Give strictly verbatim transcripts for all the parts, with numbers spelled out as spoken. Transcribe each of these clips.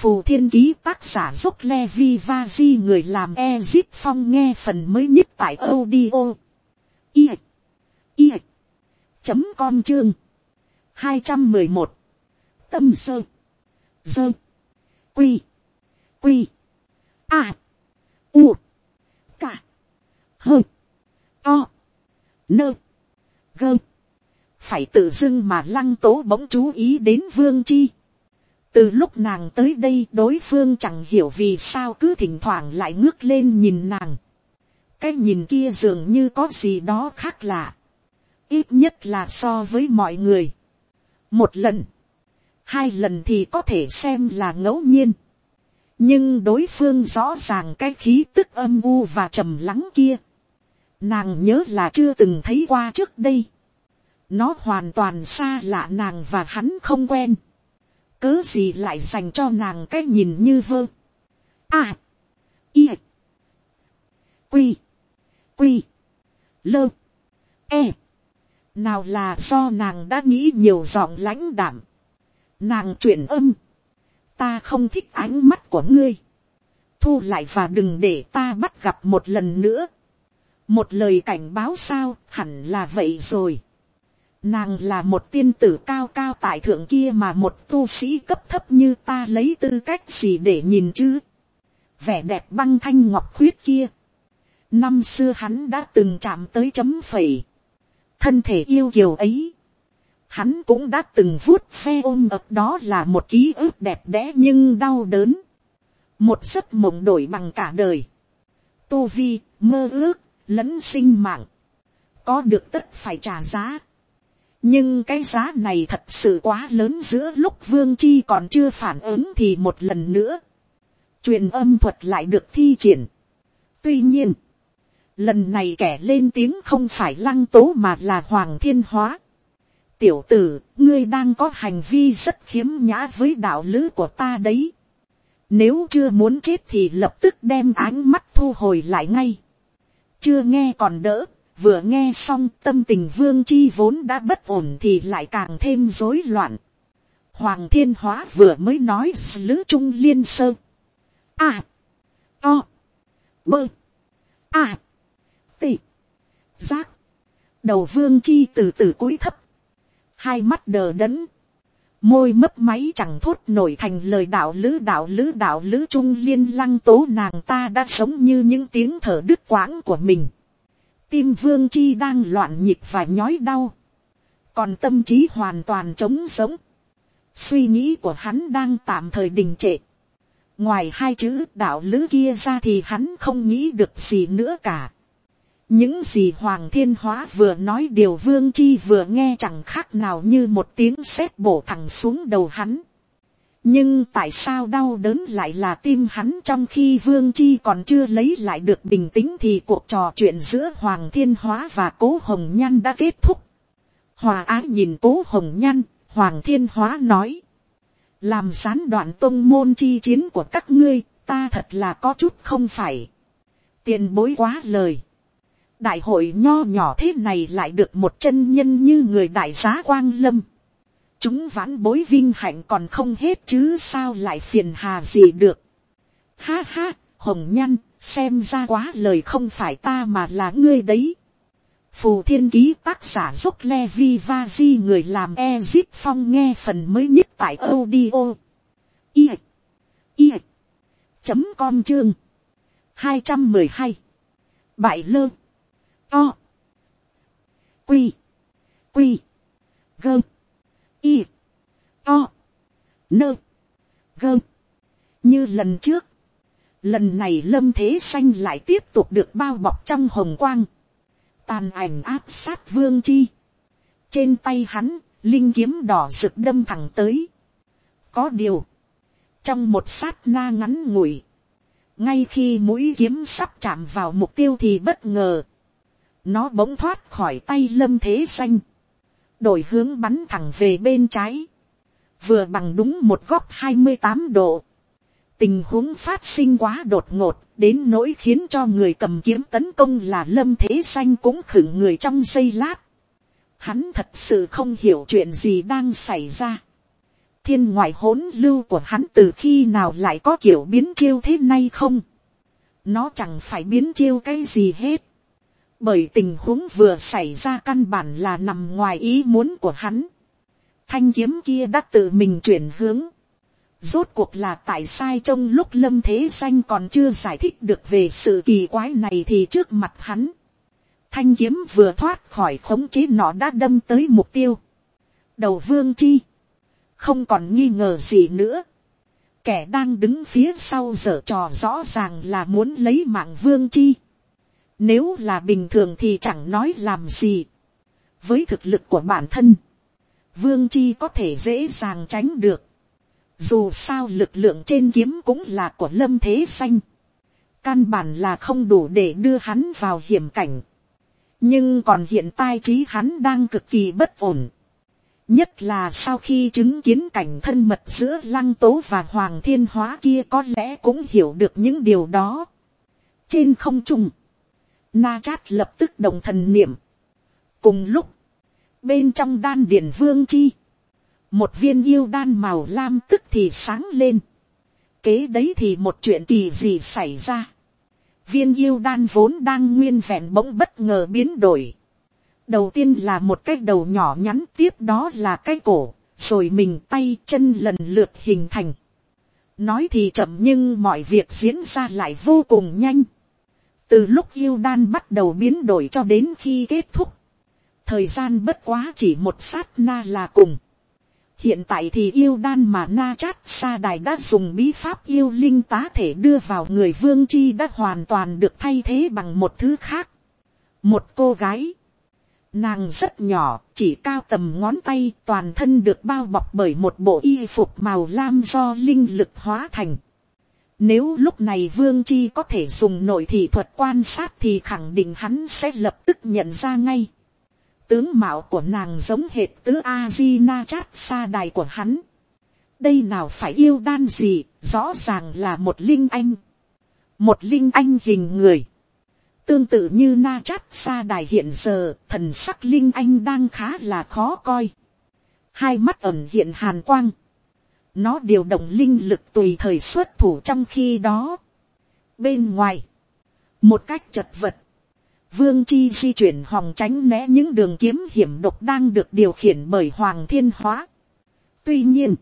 Phù Thiên Ký tác giả Dốc Levi Vaji, người làm Ezip Phong, nghe phần mới nhất tại audio i i chấm com chương hai trăm mười một. Tâm sơ dơ quy quy a u cả hơ to nơ gơ. Phải tự dưng mà Lăng Tố bỗng chú ý đến Vương Chi. Từ lúc nàng tới đây, đối phương chẳng hiểu vì sao cứ thỉnh thoảng lại ngước lên nhìn nàng. Cái nhìn kia dường như có gì đó khác lạ. Ít nhất là so với mọi người. Một lần, hai lần thì có thể xem là ngẫu nhiên. Nhưng đối phương rõ ràng cái khí tức âm u và trầm lắng kia, nàng nhớ là chưa từng thấy qua trước đây. Nó hoàn toàn xa lạ nàng và hắn không quen. Cớ gì lại dành cho nàng cái nhìn như vơ. À. Y. Quy. Quy. Lơ. E. Nào là do nàng đã nghĩ nhiều giọng lãnh đạm. Nàng chuyển âm. Ta không thích ánh mắt của ngươi. Thu lại và đừng để ta bắt gặp một lần nữa. Một lời cảnh báo sao, hẳn là vậy rồi. Nàng là một tiên tử cao cao tại thượng kia mà một tu sĩ cấp thấp như ta lấy tư cách gì để nhìn chứ. Vẻ đẹp băng thanh ngọc khuyết kia. Năm xưa hắn đã từng chạm tới chấm phẩy. Thân thể yêu kiều ấy. Hắn cũng đã từng vuốt ve ôm ập, đó là một ký ức đẹp đẽ nhưng đau đớn. Một giấc mộng đổi bằng cả đời. Tu vi, mơ ước, lẫn sinh mạng. Có được tất phải trả giá. Nhưng cái giá này thật sự quá lớn. Giữa lúc Vương Chi còn chưa phản ứng thì một lần nữa truyền âm thuật lại được thi triển. Tuy nhiên, lần này kẻ lên tiếng không phải Lăng Tố mà là Hoàng Thiên Hóa. Tiểu tử, ngươi đang có hành vi rất khiếm nhã với đạo lữ của ta đấy. Nếu chưa muốn chết thì lập tức đem ánh mắt thu hồi lại ngay. Chưa nghe còn đỡ. Vừa nghe xong, tâm tình Vương Chi vốn đã bất ổn thì lại càng thêm rối loạn. Hoàng Thiên Hóa vừa mới nói lữ trung liên sơ. A. O. Bơ. A. T. Giác. Đầu Vương Chi từ từ cúi thấp. Hai mắt đờ đẫn. Môi mấp máy chẳng thốt nổi thành lời. Đạo lữ đạo lữ đạo lữ trung liên. Lăng Tố nàng ta đã sống như những tiếng thở đứt quãng của mình. Tim Vương Chi đang loạn nhịp và nhói đau. Còn tâm trí hoàn toàn trống rỗng. Suy nghĩ của hắn đang tạm thời đình trệ. Ngoài hai chữ đạo lữ kia ra thì hắn không nghĩ được gì nữa cả. Những gì Hoàng Thiên Hóa vừa nói, điều Vương Chi vừa nghe chẳng khác nào như một tiếng sét bổ thẳng xuống đầu hắn. Nhưng tại sao đau đớn lại là tim hắn? Trong khi Vương Chi còn chưa lấy lại được bình tĩnh thì cuộc trò chuyện giữa Hoàng Thiên Hóa và Cố Hồng Nhan đã kết thúc. Hòa ái nhìn Cố Hồng Nhan, Hoàng Thiên Hóa nói: làm gián đoạn tông môn chi chiến của các ngươi, ta thật là có chút không phải. Tiền bối quá lời. Đại hội nho nhỏ thế này lại được một chân nhân như người đại giá quang lâm. Chúng vãn bối vinh hạnh còn không hết chứ sao lại phiền hà gì được. Ha ha, Hồng Nhan, xem ra quá lời không phải ta mà là ngươi đấy. Phù Thiên Ký tác giả Dốc Levi Vaji, người làm Ezip Phong, nghe phần mới nhất tại audio i i chấm com chương hai trăm mười hai. Bại lơ to quy quy gơ y to nơ gơ. Như lần trước, lần này Lâm Thế Xanh lại tiếp tục được bao bọc trong hồng quang. Tàn ảnh áp sát Vương Chi. Trên tay hắn, linh kiếm đỏ rực đâm thẳng tới. Có điều, trong một sát na ngắn ngủi, ngay khi mũi kiếm sắp chạm vào mục tiêu thì bất ngờ, nó bỗng thoát khỏi tay Lâm Thế Xanh, đổi hướng bắn thẳng về bên trái, vừa bằng đúng một góc hai mươi tám độ. Tình huống phát sinh quá đột ngột, đến nỗi khiến cho người cầm kiếm tấn công là Lâm Thế Xanh cũng khựng người trong giây lát. Hắn thật sự không hiểu chuyện gì đang xảy ra. Thiên ngoại hỗn lưu của hắn từ khi nào lại có kiểu biến chiêu thế này không? Nó chẳng phải biến chiêu cái gì hết. Bởi tình huống vừa xảy ra căn bản là nằm ngoài ý muốn của hắn. Thanh kiếm kia đã tự mình chuyển hướng. Rốt cuộc là tại sao trong lúc Lâm Thế Danh còn chưa giải thích được về sự kỳ quái này thì trước mặt hắn. Thanh kiếm vừa thoát khỏi khống chế nó đã đâm tới mục tiêu. Đầu Vương Chi. Không còn nghi ngờ gì nữa. Kẻ đang đứng phía sau giở trò rõ ràng là muốn lấy mạng Vương Chi. Nếu là bình thường thì chẳng nói làm gì. Với thực lực của bản thân, Vương Chi có thể dễ dàng tránh được. Dù sao lực lượng trên kiếm cũng là của Lâm Thế Danh. Căn bản là không đủ để đưa hắn vào hiểm cảnh. Nhưng còn hiện tại trí hắn đang cực kỳ bất ổn. Nhất là sau khi chứng kiến cảnh thân mật giữa Lăng Tố và Hoàng Thiên Hóa kia có lẽ cũng hiểu được những điều đó. Trên không trung, Na Chát lập tức động thần niệm. Cùng lúc, bên trong đan điền Vương Chi, một viên yêu đan màu lam tức thì sáng lên. Kế đấy thì một chuyện kỳ dị xảy ra. Viên yêu đan vốn đang nguyên vẹn bỗng bất ngờ biến đổi. Đầu tiên là một cái đầu nhỏ nhắn, tiếp đó là cái cổ, rồi mình tay chân lần lượt hình thành. Nói thì chậm nhưng mọi việc diễn ra lại vô cùng nhanh. Từ lúc yêu đan bắt đầu biến đổi cho đến khi kết thúc, thời gian bất quá chỉ một sát na là cùng. Hiện tại thì yêu đan mà Na Chát Sa Đài đã dùng bí pháp yêu linh tá thể đưa vào người Vương Chi đã hoàn toàn được thay thế bằng một thứ khác. Một cô gái. Nàng rất nhỏ, chỉ cao tầm ngón tay, toàn thân được bao bọc bởi một bộ y phục màu lam do linh lực hóa thành. Nếu lúc này Vương Chi có thể dùng nội thị thuật quan sát thì khẳng định hắn sẽ lập tức nhận ra ngay. Tướng mạo của nàng giống hệt tứ A-di Na Chát Sa Đài của hắn. Đây nào phải yêu đan gì, rõ ràng là một linh anh. Một linh anh hình người. Tương tự như Na Chát Sa Đài hiện giờ, thần sắc linh anh đang khá là khó coi. Hai mắt ẩn hiện hàn quang. Nó điều động linh lực tùy thời xuất thủ trong khi đó. Bên ngoài, một cách chật vật, Vương Chi di chuyển hòng tránh né những đường kiếm hiểm độc đang được điều khiển bởi Hoàng Thiên Hóa. Tuy nhiên,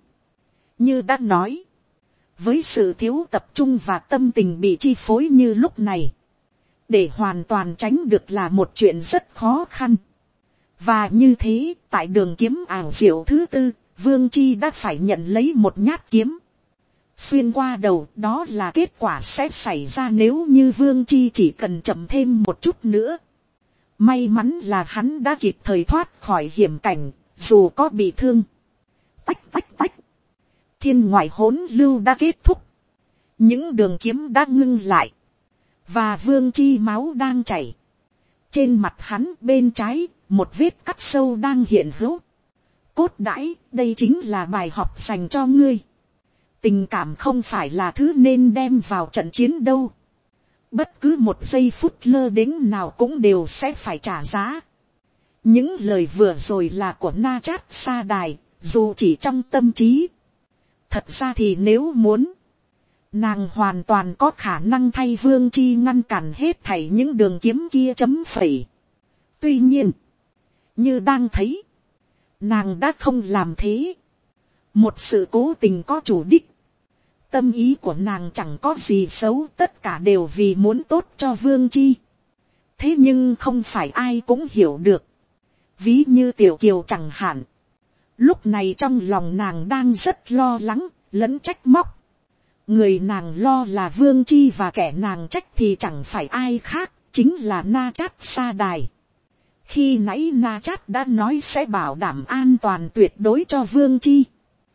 như đã nói, với sự thiếu tập trung và tâm tình bị chi phối như lúc này, để hoàn toàn tránh được là một chuyện rất khó khăn. Và như thế, tại đường kiếm ảo diệu thứ tư, Vương Chi đã phải nhận lấy một nhát kiếm xuyên qua đầu. Đó là kết quả sẽ xảy ra nếu như Vương Chi chỉ cần chậm thêm một chút nữa. May mắn là hắn đã kịp thời thoát khỏi hiểm cảnh, dù có bị thương. Tách tách tách. Thiên ngoại hỗn lưu đã kết thúc. Những đường kiếm đã ngưng lại. Và Vương Chi máu đang chảy. Trên mặt hắn bên trái, một vết cắt sâu đang hiện hữu. Cốt đãi, đây chính là bài học dành cho ngươi. Tình cảm không phải là thứ nên đem vào trận chiến đâu. Bất cứ một giây phút lơ đễnh nào cũng đều sẽ phải trả giá. Những lời vừa rồi là của Na Chát Sa Đài, dù chỉ trong tâm trí. Thật ra thì nếu muốn, nàng hoàn toàn có khả năng thay Vương Chi ngăn cản hết thảy những đường kiếm kia chấm phẩy. Tuy nhiên, như đang thấy, nàng đã không làm thế. Một sự cố tình có chủ đích. Tâm ý của nàng chẳng có gì xấu, tất cả đều vì muốn tốt cho Vương Chi. Thế nhưng không phải ai cũng hiểu được. Ví như Tiểu Kiều chẳng hạn. Lúc này trong lòng nàng đang rất lo lắng, lẫn trách móc. Người nàng lo là Vương Chi và kẻ nàng trách thì chẳng phải ai khác, chính là Na Chát Sa Đài. Khi nãy Na Chát đã nói sẽ bảo đảm an toàn tuyệt đối cho Vương Chi.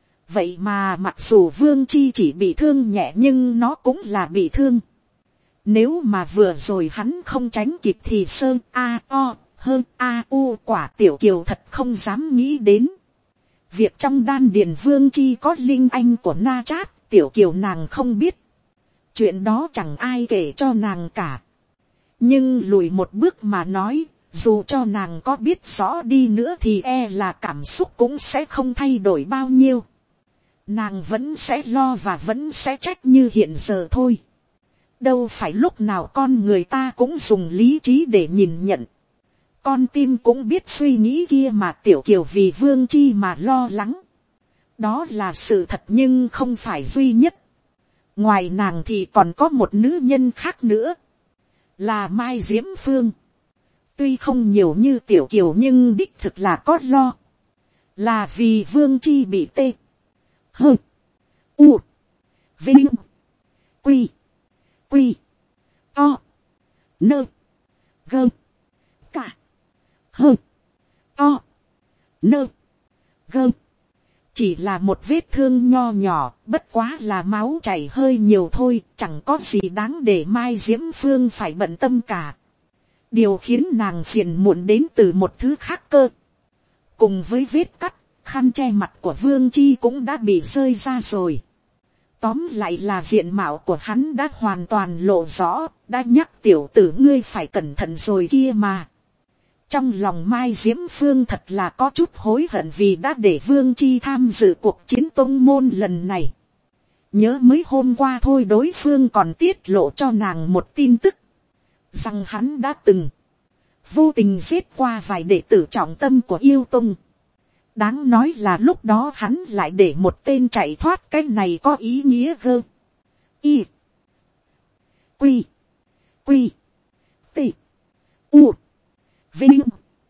Vậy mà mặc dù Vương Chi chỉ bị thương nhẹ nhưng nó cũng là bị thương. Nếu mà vừa rồi hắn không tránh kịp thì sơn a o hơn a u quả Tiểu Kiều thật không dám nghĩ đến. Việc trong đan điền Vương Chi có linh anh của Na Chát, Tiểu Kiều nàng không biết. Chuyện đó chẳng ai kể cho nàng cả. Nhưng lùi một bước mà nói, dù cho nàng có biết rõ đi nữa thì e là cảm xúc cũng sẽ không thay đổi bao nhiêu. nàng vẫn sẽ lo và vẫn sẽ trách như hiện giờ thôi. Đâu phải lúc nào con người ta cũng dùng lý trí để nhìn nhận. Con tim cũng biết suy nghĩ kia mà. Tiểu Kiều vì Vương Chi mà lo lắng. Đó là sự thật nhưng không phải duy nhất. Ngoài nàng thì còn có một nữ nhân khác nữa. Là Mai Diễm Phương. Tuy không nhiều như Tiểu Kiều nhưng đích thực là có lo. Là vì Vương Chi bị tê. Hơ. U. Vinh. Quy. Quy. To. Nơ. Gơ. Cả. Hơ. To. Nơ. Gơ. Chỉ là một vết thương nho nhỏ, bất quá là máu chảy hơi nhiều thôi, chẳng có gì đáng để Mai Diễm Phương phải bận tâm cả. Điều khiến nàng phiền muộn đến từ một thứ khác cơ. Cùng với vết cắt, khăn che mặt của Vương Chi cũng đã bị rơi ra rồi. Tóm lại là diện mạo của hắn đã hoàn toàn lộ rõ, đã nhắc tiểu tử ngươi phải cẩn thận rồi kia mà. Trong lòng Mai Diễm Phương thật là có chút hối hận vì đã để Vương Chi tham dự cuộc chiến tông môn lần này. Nhớ mới hôm qua thôi đối phương còn tiết lộ cho nàng một tin tức. Rằng hắn đã từng vô tình giết qua vài đệ tử trọng tâm của yêu tông. Đáng nói là lúc đó hắn lại để một tên chạy thoát, cái này có ý nghĩa gơ. Y. Quy. Quy. T. U. Vinh.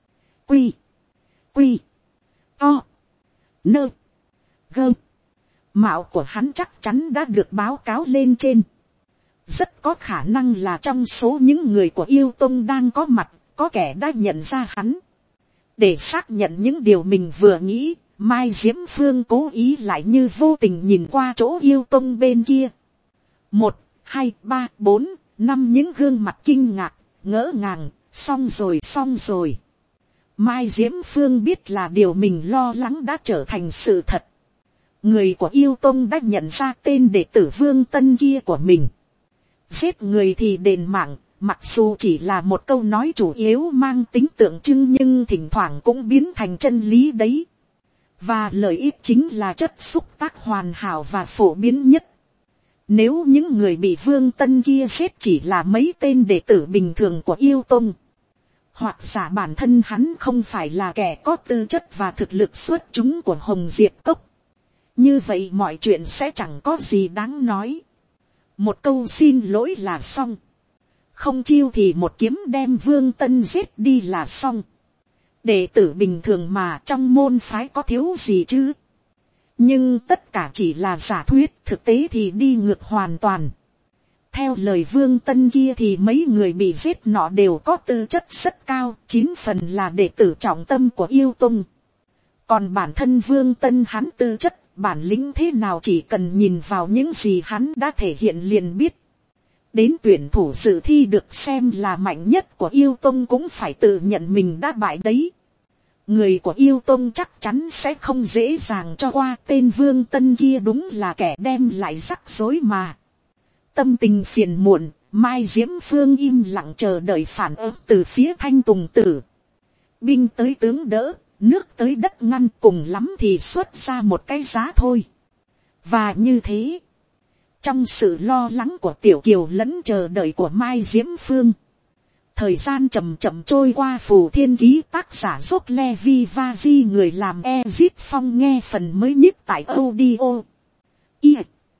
Quy. Quy. To. Nơ. Gơ. Mạo của hắn chắc chắn đã được báo cáo lên trên. Rất có khả năng là trong số những người của yêu tông đang có mặt, có kẻ đã nhận ra hắn. Để xác nhận những điều mình vừa nghĩ, Mai Diễm Phương cố ý lại như vô tình nhìn qua chỗ yêu tông bên kia. Một, hai, ba, bốn, năm những gương mặt kinh ngạc, ngỡ ngàng, xong rồi xong rồi. Mai Diễm Phương biết là điều mình lo lắng đã trở thành sự thật. Người của yêu tông đã nhận ra tên đệ tử Vương Tân kia của mình. Giết người thì đền mạng, mặc dù chỉ là một câu nói chủ yếu mang tính tượng trưng nhưng thỉnh thoảng cũng biến thành chân lý đấy. Và lợi ích chính là chất xúc tác hoàn hảo và phổ biến nhất. Nếu những người bị Vương Tân kia giết chỉ là mấy tên đệ tử bình thường của yêu tông, hoặc giả bản thân hắn không phải là kẻ có tư chất và thực lực xuất chúng của Hồng Diệp Cốc, như vậy mọi chuyện sẽ chẳng có gì đáng nói. Một câu xin lỗi là xong. Không chiêu thì một kiếm đem Vương Tân giết đi là xong. Đệ tử bình thường mà trong môn phái có thiếu gì chứ. Nhưng tất cả chỉ là giả thuyết, thực tế thì đi ngược hoàn toàn. Theo lời Vương Tân kia thì mấy người bị giết nọ đều có tư chất rất cao, chín phần là đệ tử trọng tâm của yêu tông. Còn bản thân Vương Tân hắn tư chất, bản lĩnh thế nào chỉ cần nhìn vào những gì hắn đã thể hiện liền biết. Đến tuyển thủ dự thi được xem là mạnh nhất của yêu tông cũng phải tự nhận mình đã bại đấy. Người của yêu tông chắc chắn sẽ không dễ dàng cho qua tên Vương Tân kia, đúng là kẻ đem lại rắc rối mà. Tâm tình phiền muộn, Mai Diễm Phương im lặng chờ đợi phản ứng từ phía Thanh Tùng Tử. Binh tới tướng đỡ, nước tới đất ngăn, cùng lắm thì xuất ra một cái giá thôi. Và như thế, trong sự lo lắng của Tiểu Kiều lẫn chờ đợi của Mai Diễm Phương, thời gian chậm chậm trôi qua. Phù Thiên Ký tác giả dốt Levi Vazi, người làm Ezip Phong nghe phần mới nhất tại audio i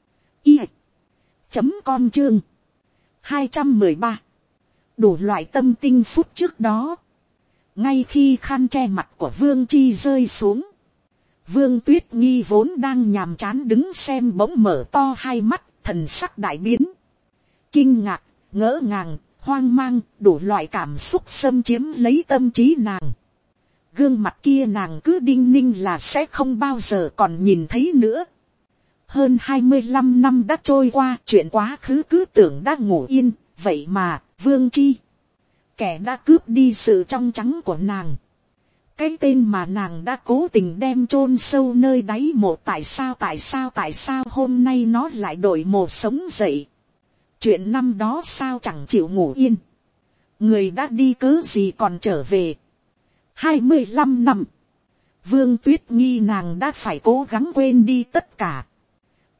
i chấm com chương hai trăm mười ba. Đủ loại tâm tinh phút trước đó, ngay khi khăn che mặt của Vương Chi rơi xuống, Vương Tuyết Nghi vốn đang nhàm chán đứng xem bỗng mở to hai mắt, thần sắc đại biến. Kinh ngạc, ngỡ ngàng, hoang mang, đủ loại cảm xúc xâm chiếm lấy tâm trí nàng. Gương mặt kia nàng cứ đinh ninh là sẽ không bao giờ còn nhìn thấy nữa. Hơn hai mươi lăm năm đã trôi qua, chuyện quá khứ cứ tưởng đã ngủ yên, vậy mà, Vương Chi, kẻ đã cướp đi sự trong trắng của nàng, cái tên mà nàng đã cố tình đem chôn sâu nơi đáy mộ, tại sao tại sao tại sao hôm nay nó lại đổi mồ sống dậy. Chuyện năm đó sao chẳng chịu ngủ yên, người đã đi cớ gì còn trở về. Hai mươi lăm năm, Vương Tuyết Nghi nàng đã phải cố gắng quên đi tất cả.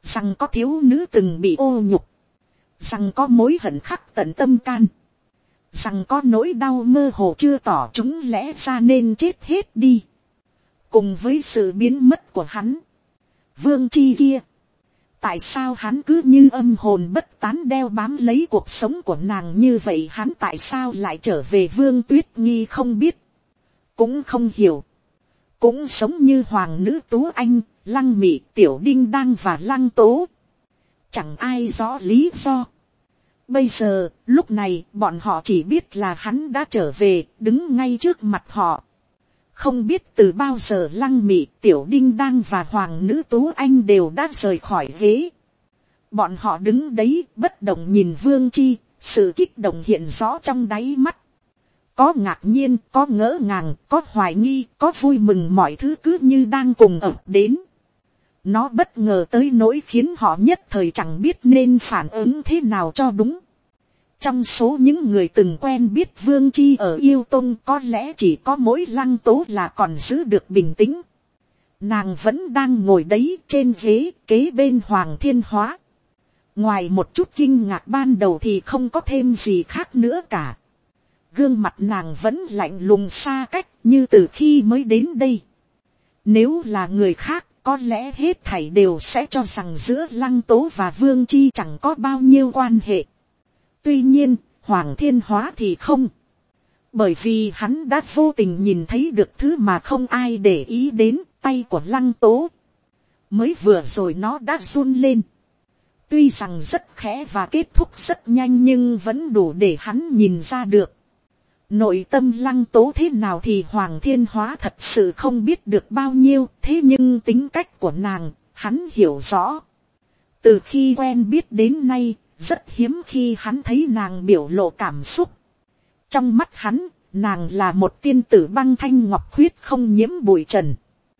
rằng có thiếu nữ từng bị ô nhục, rằng có mối hận khắc tận tâm can, rằng có nỗi đau mơ hồ chưa tỏ chúng lẽ ra nên chết hết đi. Cùng với sự biến mất của hắn, Vương Chi kia, tại sao hắn cứ như âm hồn bất tán đeo bám lấy cuộc sống của nàng như vậy? Hắn tại sao lại trở về? Vương Tuyết Nghi không biết, cũng không hiểu, cũng sống như hoàng nữ Tú Anh, Lăng Mị, Tiểu Đinh Đăng và Lăng Tố, chẳng ai rõ lý do. Bây giờ, lúc này, bọn họ chỉ biết là hắn đã trở về, đứng ngay trước mặt họ. Không biết từ bao giờ Lăng Mị, Tiểu Đinh Đăng và hoàng nữ Tú Anh đều đã rời khỏi ghế. Bọn họ đứng đấy bất động nhìn Vương Chi, sự kích động hiện rõ trong đáy mắt. Có ngạc nhiên, có ngỡ ngàng, có hoài nghi, có vui mừng, mọi thứ cứ như đang cùng ập đến. Nó bất ngờ tới nỗi khiến họ nhất thời chẳng biết nên phản ứng thế nào cho đúng. Trong số những người từng quen biết Vương Chi ở Yêu Tông, có lẽ chỉ có mỗi Lăng Tố là còn giữ được bình tĩnh. Nàng vẫn đang ngồi đấy trên ghế kế bên Hoàng Thiên Hóa. Ngoài một chút kinh ngạc ban đầu thì không có thêm gì khác nữa cả. Gương mặt nàng vẫn lạnh lùng xa cách như từ khi mới đến đây. Nếu là người khác, có lẽ hết thảy đều sẽ cho rằng giữa Lăng Tố và Vương Chi chẳng có bao nhiêu quan hệ. Tuy nhiên, Hoàng Thiên Hóa thì không. Bởi vì hắn đã vô tình nhìn thấy được thứ mà không ai để ý đến, tay của Lăng Tố. Mới vừa rồi nó đã run lên. Tuy rằng rất khẽ và kết thúc rất nhanh nhưng vẫn đủ để hắn nhìn ra được. Nội tâm Lăng Tố thế nào thì Hoàng Thiên Hóa thật sự không biết được bao nhiêu, thế nhưng tính cách của nàng, hắn hiểu rõ. Từ khi quen biết đến nay, rất hiếm khi hắn thấy nàng biểu lộ cảm xúc. Trong mắt hắn, nàng là một tiên tử băng thanh ngọc khuyết không nhiễm bụi trần.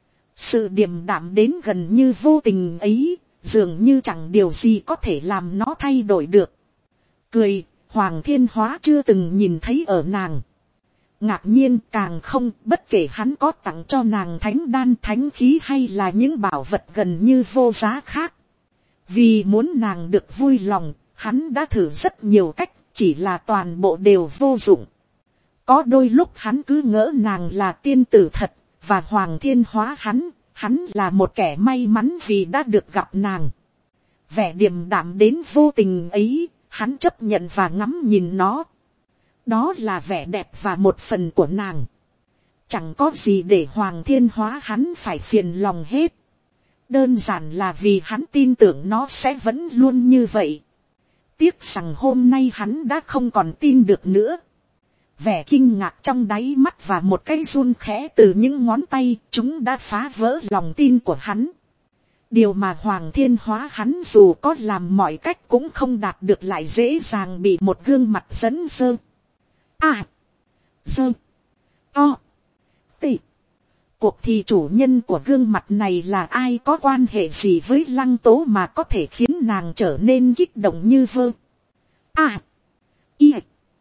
Sự điềm đạm đến gần như vô tình ấy, dường như chẳng điều gì có thể làm nó thay đổi được. Cười, Hoàng Thiên Hóa chưa từng nhìn thấy ở nàng. Ngạc nhiên càng không, bất kể hắn có tặng cho nàng thánh đan, thánh khí hay là những bảo vật gần như vô giá khác. Vì muốn nàng được vui lòng, hắn đã thử rất nhiều cách, chỉ là toàn bộ đều vô dụng. Có đôi lúc hắn cứ ngỡ nàng là tiên tử thật, và Hoàng Thiên Hóa hắn, hắn là một kẻ may mắn vì đã được gặp nàng. Vẻ điềm đạm đến vô tình ấy, hắn chấp nhận và ngắm nhìn nó. Đó là vẻ đẹp và một phần của nàng. Chẳng có gì để Hoàng Thiên Hóa hắn phải phiền lòng hết. Đơn giản là vì hắn tin tưởng nó sẽ vẫn luôn như vậy. Tiếc rằng hôm nay hắn đã không còn tin được nữa. Vẻ kinh ngạc trong đáy mắt và một cái run khẽ từ những ngón tay, chúng đã phá vỡ lòng tin của hắn. Điều mà Hoàng Thiên Hóa hắn dù có làm mọi cách cũng không đạt được, lại dễ dàng bị một gương mặt dẫn dơ. À, dơ, to, tị. Cuộc thì chủ nhân của gương mặt này là ai, có quan hệ gì với Lăng Tố mà có thể khiến nàng trở nên kích động như vơ. À, y,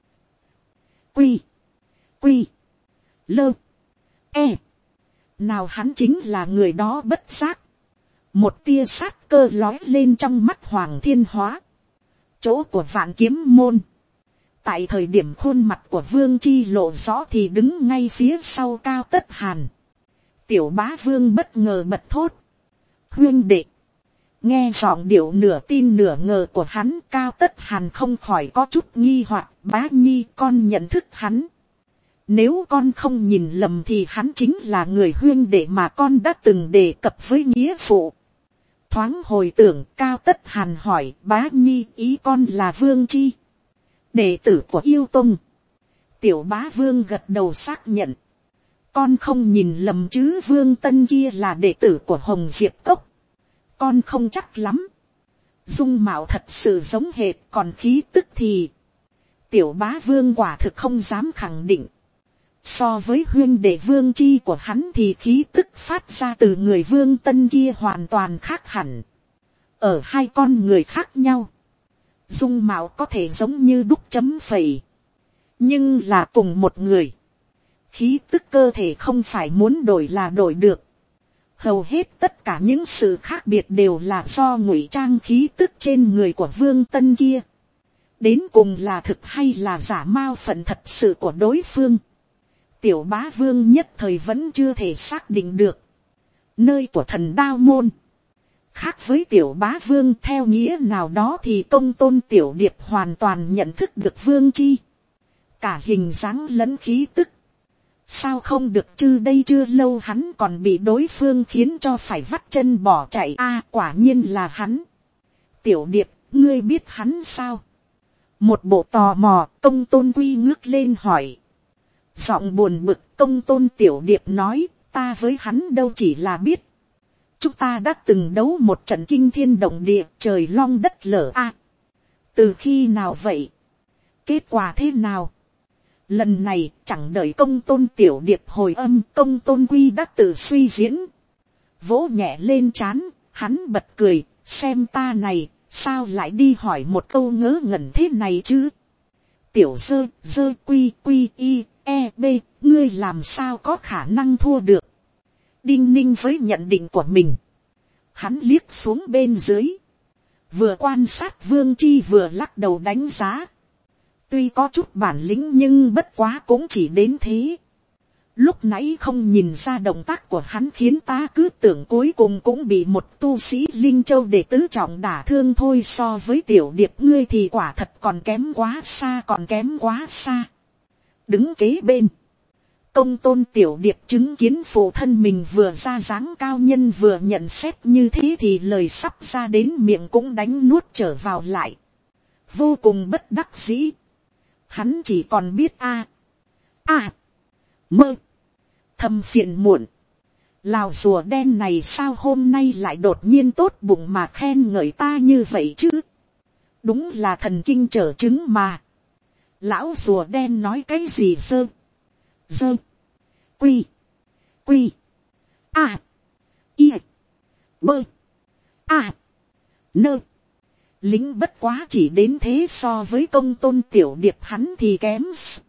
quy, quy, lơ, e. Nào hắn chính là người đó bất giác. Một tia sát cơ lói lên trong mắt Hoàng Thiên Hóa. Chỗ của Vạn Kiếm Môn. Tại thời điểm khuôn mặt của Vương Chi lộ rõ thì đứng ngay phía sau Cao Tất Hàn. Tiểu Bá Vương bất ngờ bật thốt. Huynh đệ. Nghe giọng điệu nửa tin nửa ngờ của hắn, Cao Tất Hàn không khỏi có chút nghi hoặc. Bá Nhi, con nhận thức hắn. Nếu con không nhìn lầm thì hắn chính là người huynh đệ mà con đã từng đề cập với nghĩa phụ. Thoáng hồi tưởng, Cao Tất Hàn hỏi, Bá Nhi, ý con là Vương Chi, đệ tử của Yêu Tông. Tiểu Bá Vương gật đầu xác nhận. Con không nhìn lầm chứ, Vương Tân kia là đệ tử của Hồng Diệp Cốc. Con không chắc lắm. Dung mạo thật sự giống hệt, còn khí tức thì... Tiểu Bá Vương quả thực không dám khẳng định. So với huynh đệ Vương Chi của hắn thì khí tức phát ra từ người Vương Tân kia hoàn toàn khác hẳn. Ở hai con người khác nhau. Dung mạo có thể giống như đúc chấm phẩy. Nhưng là cùng một người. Khí tức cơ thể không phải muốn đổi là đổi được. hầu hết tất cả những sự khác biệt đều là do ngụy trang khí tức trên người của Vương Tân kia. Đến cùng là thực hay là giả mao phận thật sự của đối phương. Tiểu Bá Vương nhất thời vẫn chưa thể xác định được. Nơi của Thần Đao Môn. Khác với Tiểu Bá Vương theo nghĩa nào đó thì Công Tôn Tiểu Điệp hoàn toàn nhận thức được Vương Chi. Cả hình dáng lẫn khí tức. Sao không được chứ, đây chưa lâu hắn còn bị đối phương khiến cho phải vắt chân bỏ chạy. A quả nhiên là hắn. Tiểu Điệp, ngươi biết hắn sao? Một bộ tò mò, Công Tôn Quy ngước lên hỏi. Giọng buồn bực, Công Tôn Tiểu Điệp nói, ta với hắn đâu chỉ là biết. Chúng ta đã từng đấu một trận kinh thiên động địa, trời long đất lở. A từ khi nào vậy? Kết quả thế nào? Lần này chẳng đợi Công Tôn Tiểu Điệp hồi âm, Công Tôn Quy đã tự suy diễn. Vỗ nhẹ lên trán, hắn bật cười, xem ta này, sao lại đi hỏi một câu ngớ ngẩn thế này chứ? Tiểu dơ, dơ quy quy y, e b, ngươi làm sao có khả năng thua được? Đinh ninh với nhận định của mình. Hắn liếc xuống bên dưới. Vừa quan sát Vương Chi vừa lắc đầu đánh giá. Tuy có chút bản lĩnh nhưng bất quá cũng chỉ đến thế. Lúc nãy không nhìn ra động tác của hắn khiến ta cứ tưởng cuối cùng cũng bị một tu sĩ Linh Châu đệ tứ trọng đả thương thôi. So với Tiểu Điệp ngươi thì quả thật còn kém quá xa, còn kém quá xa. Đứng kế bên. Công Tôn Tiểu Điệp chứng kiến phụ thân mình vừa ra dáng cao nhân vừa nhận xét như thế thì lời sắp ra đến miệng cũng đánh nuốt trở vào lại. Vô cùng bất đắc dĩ. Hắn chỉ còn biết a a mơ thầm phiền muộn. Lào rùa đen này sao hôm nay lại đột nhiên tốt bụng mà khen ngợi ta như vậy chứ? Đúng là thần kinh trở chứng mà. Lão rùa đen nói cái gì dơ dơ quy quy a y bơ a nơ. Lính bất quá chỉ đến thế, so với Công Tôn Tiểu Điệp hắn thì kém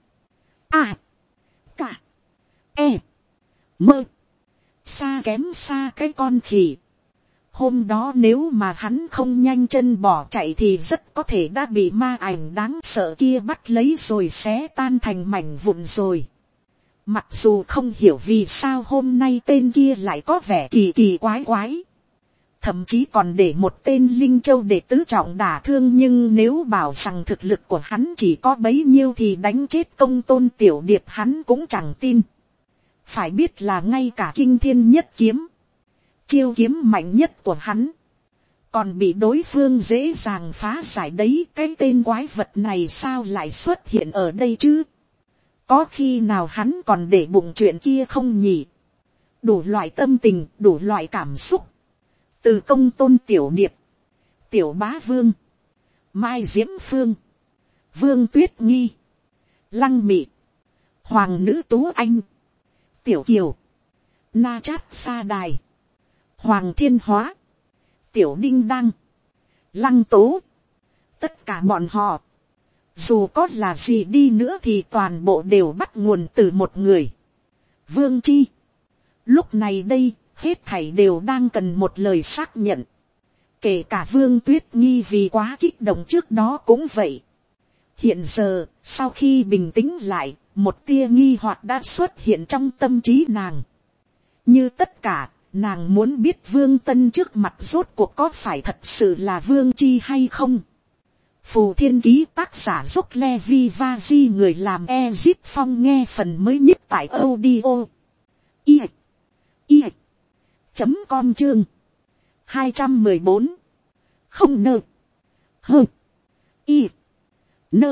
a cả e mơ xa kém xa cái con khỉ. Hôm đó nếu mà hắn không nhanh chân bỏ chạy thì rất có thể đã bị ma ảnh đáng sợ kia bắt lấy rồi xé tan thành mảnh vụn rồi. Mặc dù không hiểu vì sao hôm nay tên kia lại có vẻ kỳ kỳ quái quái. Thậm chí còn để một tên Linh Châu đệ tứ trọng đả thương, nhưng nếu bảo rằng thực lực của hắn chỉ có bấy nhiêu thì đánh chết Công Tôn Tiểu Điệp hắn cũng chẳng tin. Phải biết là ngay cả kinh thiên nhất kiếm, chiêu kiếm mạnh nhất của hắn, còn bị đối phương dễ dàng phá giải đấy. Cái tên quái vật này sao lại xuất hiện ở đây chứ? Có khi nào hắn còn để bụng chuyện kia không nhỉ? Đủ loại tâm tình, đủ loại cảm xúc. Từ Công Tôn Tiểu Điệp, Tiểu Bá Vương, Mai Diễm Phương, Vương Tuyết Nghi, Lăng Mị, Hoàng Nữ Tú Anh, Tiểu Kiều, Na Chát Sa Đài, Hoàng Thiên Hóa, Tiểu Đinh Đăng, Lăng Tố. Tất cả bọn họ, dù có là gì đi nữa thì toàn bộ đều bắt nguồn từ một người, Vương Chi. Lúc này đây, hết thảy đều đang cần một lời xác nhận. Kể cả Vương Tuyết Nghi vì quá kích động trước đó cũng vậy. Hiện giờ, sau khi bình tĩnh lại, một tia nghi hoặc đã xuất hiện trong tâm trí nàng. Như tất cả, nàng muốn biết Vương Tân trước mặt rốt cuộc có phải thật sự là Vương Chi hay không. Phù Thiên Ký tác giả Dốc Levi Vaji, người làm Ezip Phong, nghe phần mới nhất tại audio i i chấm com chương hai trăm mười bốn. Không nơ hơ y nơ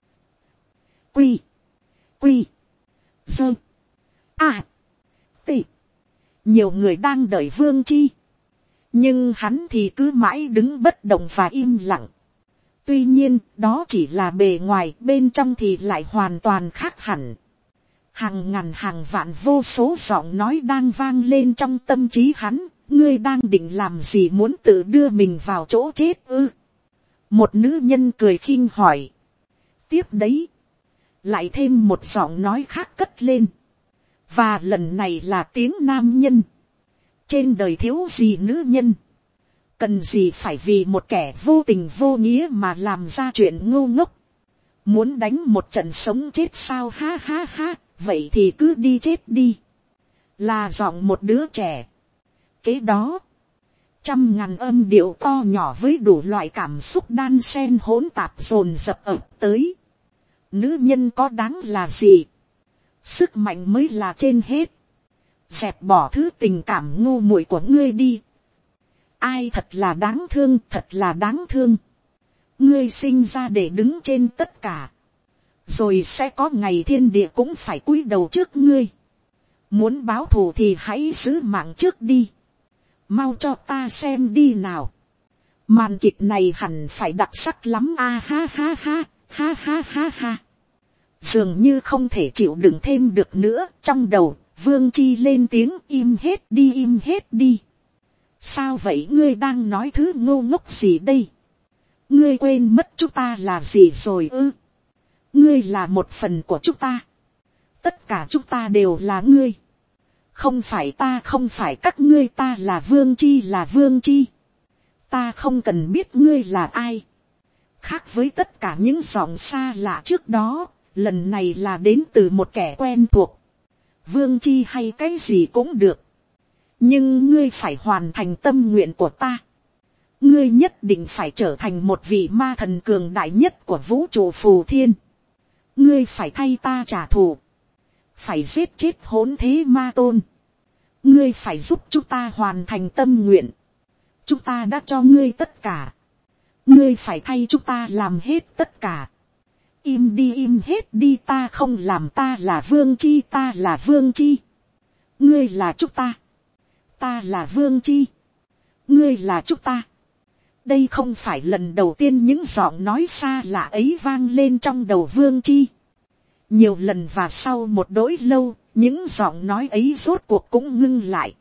quy quy dơ a tị. Nhiều người đang đợi Vương Chi, nhưng hắn thì cứ mãi đứng bất động và im lặng. Tuy nhiên đó chỉ là bề ngoài, bên trong thì lại hoàn toàn khác hẳn. Hàng ngàn hàng vạn vô số giọng nói đang vang lên trong tâm trí hắn. Ngươi đang định làm gì, muốn tự đưa mình vào chỗ chết ư? Một nữ nhân cười khinh hỏi. Tiếp đấy, lại thêm một giọng nói khác cất lên. Và lần này là tiếng nam nhân. Trên đời thiếu gì nữ nhân. Cần gì phải vì một kẻ vô tình vô nghĩa mà làm ra chuyện ngu ngốc. Muốn đánh một trận sống chết sao, ha ha ha. Vậy thì cứ đi chết đi. Là giọng một đứa trẻ. Kế đó. Trăm ngàn âm điệu to nhỏ với đủ loại cảm xúc đan xen hỗn tạp dồn dập ập tới. Nữ nhân có đáng là gì? Sức mạnh mới là trên hết. Dẹp bỏ thứ tình cảm ngu muội của ngươi đi. Ai thật là đáng thương, thật là đáng thương. Ngươi sinh ra để đứng trên tất cả. Rồi sẽ có ngày thiên địa cũng phải cúi đầu trước ngươi. Muốn báo thù thì hãy giữ mạng trước đi. Mau cho ta xem đi nào. Màn kịch này hẳn phải đặc sắc lắm a, à, ha ha ha, ha ha ha ha. Dường như không thể chịu đựng thêm được nữa. Trong đầu, Vương Chi lên tiếng, im hết đi, im hết đi. Sao vậy, ngươi đang nói thứ ngô ngốc gì đây? Ngươi quên mất chúng ta là gì rồi ư? Ngươi là một phần của chúng ta. Tất cả chúng ta đều là ngươi. Không phải ta, không phải các ngươi, ta là Vương Chi, là Vương Chi. Ta không cần biết ngươi là ai. Khác với tất cả những giọng xa lạ trước đó, lần này là đến từ một kẻ quen thuộc. Vương Chi hay cái gì cũng được. Nhưng ngươi phải hoàn thành tâm nguyện của ta. Ngươi nhất định phải trở thành một vị ma thần cường đại nhất của vũ trụ phù thiên. Ngươi phải thay ta trả thù. Phải giết chết hỗn thế ma tôn. Ngươi phải giúp chúng ta hoàn thành tâm nguyện. Chúng ta đã cho ngươi tất cả. Ngươi phải thay chúng ta làm hết tất cả. Im đi, im hết đi, ta không làm, ta là Vương Chi, ta là Vương Chi. Ngươi là chúng ta. Ta là Vương Chi. Ngươi là chúng ta. Đây không phải lần đầu tiên những giọng nói xa lạ ấy vang lên trong đầu Vương Chi. Nhiều lần và sau một đỗi lâu, những giọng nói ấy rốt cuộc cũng ngưng lại.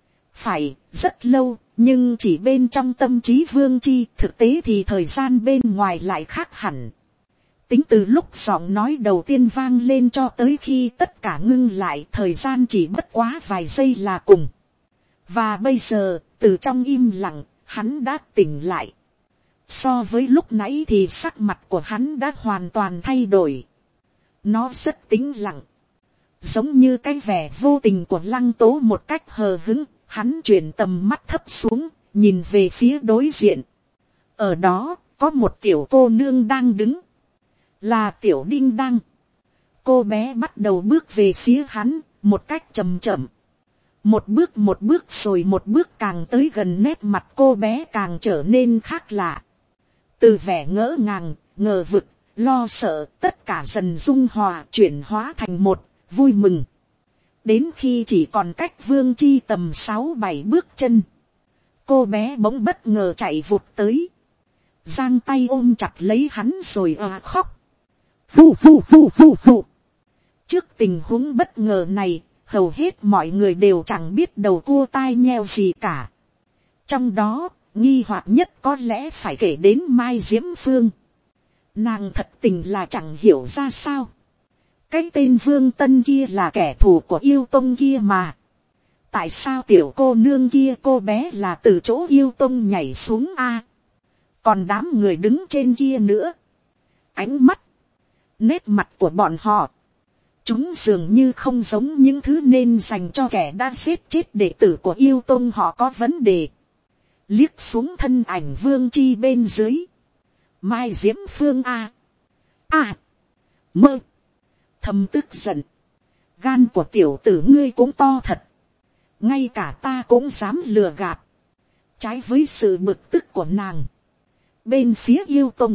Phải, rất lâu, nhưng chỉ bên trong tâm trí Vương Chi, thực tế thì thời gian bên ngoài lại khác hẳn. Tính từ lúc giọng nói đầu tiên vang lên cho tới khi tất cả ngưng lại, thời gian chỉ bất quá vài giây là cùng. Và bây giờ, từ trong im lặng, hắn đã tỉnh lại. So với lúc nãy thì sắc mặt của hắn đã hoàn toàn thay đổi. Nó rất tĩnh lặng. Giống như cái vẻ vô tình của Lăng Tố một cách hờ hững, hắn chuyển tầm mắt thấp xuống, nhìn về phía đối diện. Ở đó, có một tiểu cô nương đang đứng. Là Tiểu Đinh Đăng. Cô bé bắt đầu bước về phía hắn, một cách chậm chậm. Một bước một bước rồi một bước càng tới gần, nét mặt cô bé càng trở nên khác lạ. Từ vẻ ngỡ ngàng, ngờ vực, lo sợ, tất cả dần dung hòa, chuyển hóa thành một, vui mừng. Đến khi chỉ còn cách Vương Chi tầm sáu bảy bước chân, cô bé bỗng bất ngờ chạy vụt tới. Giang tay ôm chặt lấy hắn rồi à khóc. Phù phù phù phù phù. Trước tình huống bất ngờ này, hầu hết mọi người đều chẳng biết đầu cua tai nheo gì cả. Trong đó, nghi hoặc nhất có lẽ phải kể đến Mai Diễm Phương. Nàng thật tình là chẳng hiểu ra sao. Cái tên Vương Tân kia là kẻ thù của Yêu Tông kia mà. Tại sao tiểu cô nương kia, cô bé là từ chỗ Yêu Tông nhảy xuống a? À? Còn đám người đứng trên kia nữa. Ánh mắt, nét mặt của bọn họ, chúng dường như không giống những thứ nên dành cho kẻ đã giết chết đệ tử của Yêu Tông, họ có vấn đề. Liếc xuống thân ảnh Vương Chi bên dưới. Mai Diễm Phương a. À. Mơ. Thầm tức giận. Gan của tiểu tử ngươi cũng to thật. Ngay cả ta cũng dám lừa gạt. Trái với sự bực tức của nàng, bên phía Yêu Tông,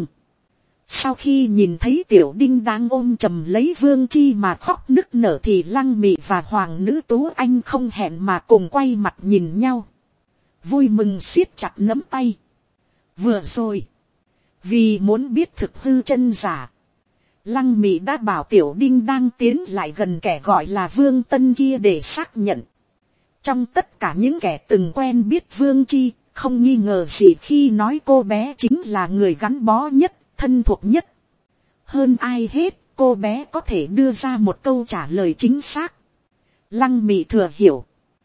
sau khi nhìn thấy Tiểu Đinh đang ôm chầm lấy Vương Chi mà khóc nức nở thì Lăng Mị và Hoàng Nữ Tú Anh không hẹn mà cùng quay mặt nhìn nhau. Vui mừng siết chặt nắm tay. Vừa rồi, vì muốn biết thực hư chân giả, Lăng Mị đã bảo Tiểu Đinh đang tiến lại gần kẻ gọi là Vương Tân kia để xác nhận. Trong tất cả những kẻ từng quen biết Vương Chi, không nghi ngờ gì khi nói cô bé chính là người gắn bó nhất, thân thuộc nhất. Hơn ai hết, cô bé có thể đưa ra một câu trả lời chính xác. Lăng Mị thừa hiểu.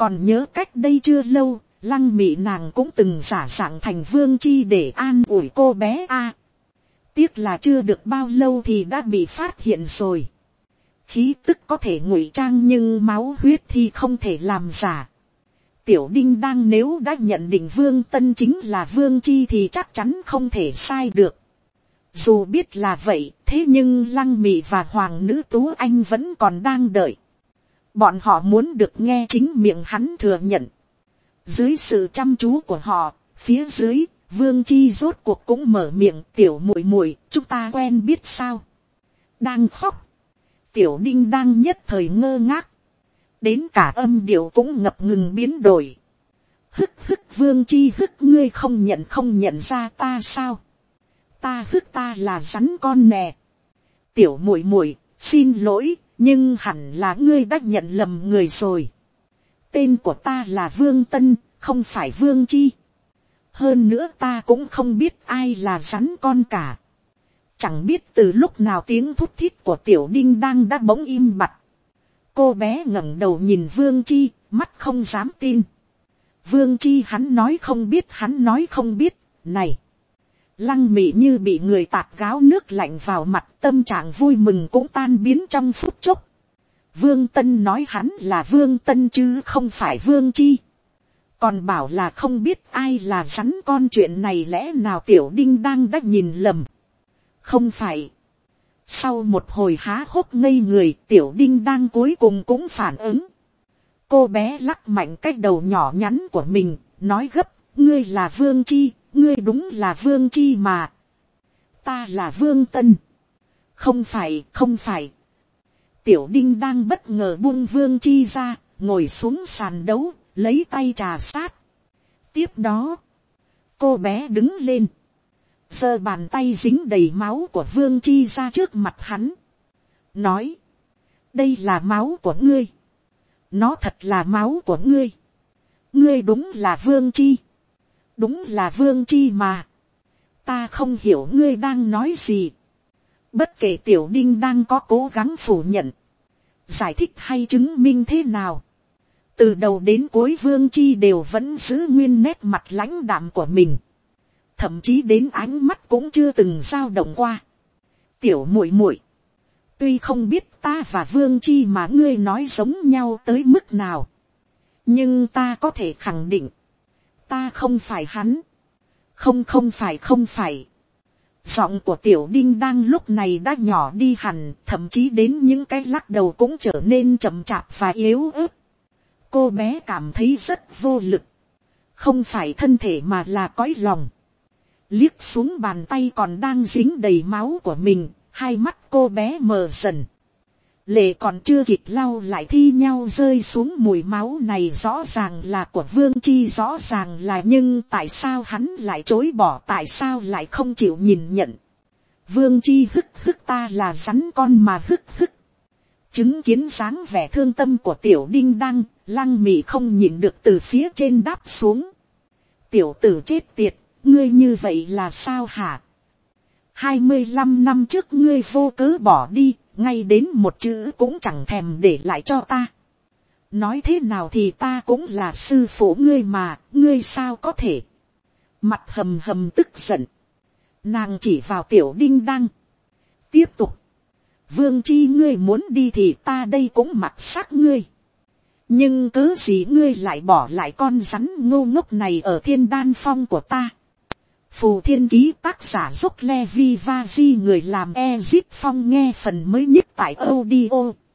còn nhớ cách đây chưa lâu, Lăng Mị nàng cũng từng giả dạng thành Vương Chi để an ủi cô bé a. Tiếc là chưa được bao lâu thì đã bị phát hiện rồi. Khí tức có thể ngụy trang nhưng máu huyết thì không thể làm giả. Tiểu Đinh Đang nếu đã nhận định Vương Tân chính là Vương Chi thì chắc chắn không thể sai được. Dù biết là vậy, thế nhưng Lăng Mị và Hoàng nữ Tú Anh vẫn còn đang đợi. Bọn họ muốn được nghe chính miệng hắn thừa nhận. Dưới sự chăm chú của họ, phía dưới, Vương Chi rốt cuộc cũng mở miệng. Tiểu muội muội, chúng ta quen biết sao? Đang khóc. Tiểu Đinh Đang nhất thời ngơ ngác. Đến cả âm điệu cũng ngập ngừng biến đổi. Hức hức Vương Chi hức, ngươi không nhận không nhận ra ta sao? Ta hức ta là rắn con nè. Tiểu muội muội, xin lỗi, nhưng hẳn là ngươi đã nhận lầm người rồi. Tên của ta là Vương Tân, không phải Vương Chi. Hơn nữa ta cũng không biết ai là rắn con cả. Chẳng biết từ lúc nào tiếng thút thít của Tiểu Đinh Đang đã bỗng im bặt. Cô bé ngẩng đầu nhìn Vương Chi, mắt không dám tin. Vương Chi hắn nói không biết, hắn nói không biết, này. Lăng Mị như bị người tạt gáo nước lạnh vào mặt, tâm trạng vui mừng cũng tan biến trong phút chốc. Vương Tân nói hắn là Vương Tân chứ không phải Vương Chi. Còn bảo là không biết ai là rắn con, chuyện này lẽ nào Tiểu Đinh Đang đã nhìn lầm. Không phải. Sau một hồi há hốc ngây người, Tiểu Đinh Đang cuối cùng cũng phản ứng. Cô bé lắc mạnh cái đầu nhỏ nhắn của mình, nói gấp, ngươi là Vương Chi, ngươi đúng là Vương Chi mà. Ta là Vương Tân. Không phải, không phải. Tiểu Đinh Đang bất ngờ buông Vương Chi ra, ngồi xuống sàn đấu, lấy tay trà sát. Tiếp đó, cô bé đứng lên, giơ bàn tay dính đầy máu của Vương Chi ra trước mặt hắn. Nói, đây là máu của ngươi. Nó thật là máu của ngươi. Ngươi đúng là Vương Chi. Đúng là Vương Chi mà. Ta không hiểu ngươi đang nói gì. Bất kể Tiểu Đinh đang có cố gắng phủ nhận, giải thích hay chứng minh thế nào, từ đầu đến cuối Vương Chi đều vẫn giữ nguyên nét mặt lãnh đạm của mình. Thậm chí đến ánh mắt cũng chưa từng dao động qua. Tiểu muội muội, tuy không biết ta và Vương Chi mà ngươi nói giống nhau tới mức nào, nhưng ta có thể khẳng định, ta không phải hắn. Không không phải không phải. Giọng của Tiểu Đinh đang lúc này đã nhỏ đi hẳn, thậm chí đến những cái lắc đầu cũng trở nên chậm chạp và yếu ớt. Cô bé cảm thấy rất vô lực. Không phải thân thể mà là cõi lòng. Liếc xuống bàn tay còn đang dính đầy máu của mình, hai mắt cô bé mờ dần. Lệ còn chưa kịp lau lại thi nhau rơi xuống, mùi máu này rõ ràng là của Vương Chi, rõ ràng là, nhưng tại sao hắn lại chối bỏ, tại sao lại không chịu nhìn nhận. Vương Chi hức hức, ta là rắn con mà hức hức. Chứng kiến dáng vẻ thương tâm của Tiểu Đinh Đăng, Lăng Mị không nhịn được từ phía trên đáp xuống. Tiểu tử chết tiệt, ngươi như vậy là sao hả? Hai mươi lăm năm trước ngươi vô cớ bỏ đi, ngay đến một chữ cũng chẳng thèm để lại cho ta. Nói thế nào thì ta cũng là sư phụ ngươi mà, ngươi sao có thể? Mặt hầm hầm tức giận, nàng chỉ vào Tiểu Đinh Đăng, tiếp tục. Vương Chi ngươi muốn đi thì ta đây cũng mặc xác ngươi. Nhưng cớ gì ngươi lại bỏ lại con rắn ngô ngốc này ở Thiên Đan Phong của ta? Phù Thiên Ký, tác giả Dốc Levi Vaji, người làm Ezip Phong, nghe phần mới nhất tại audio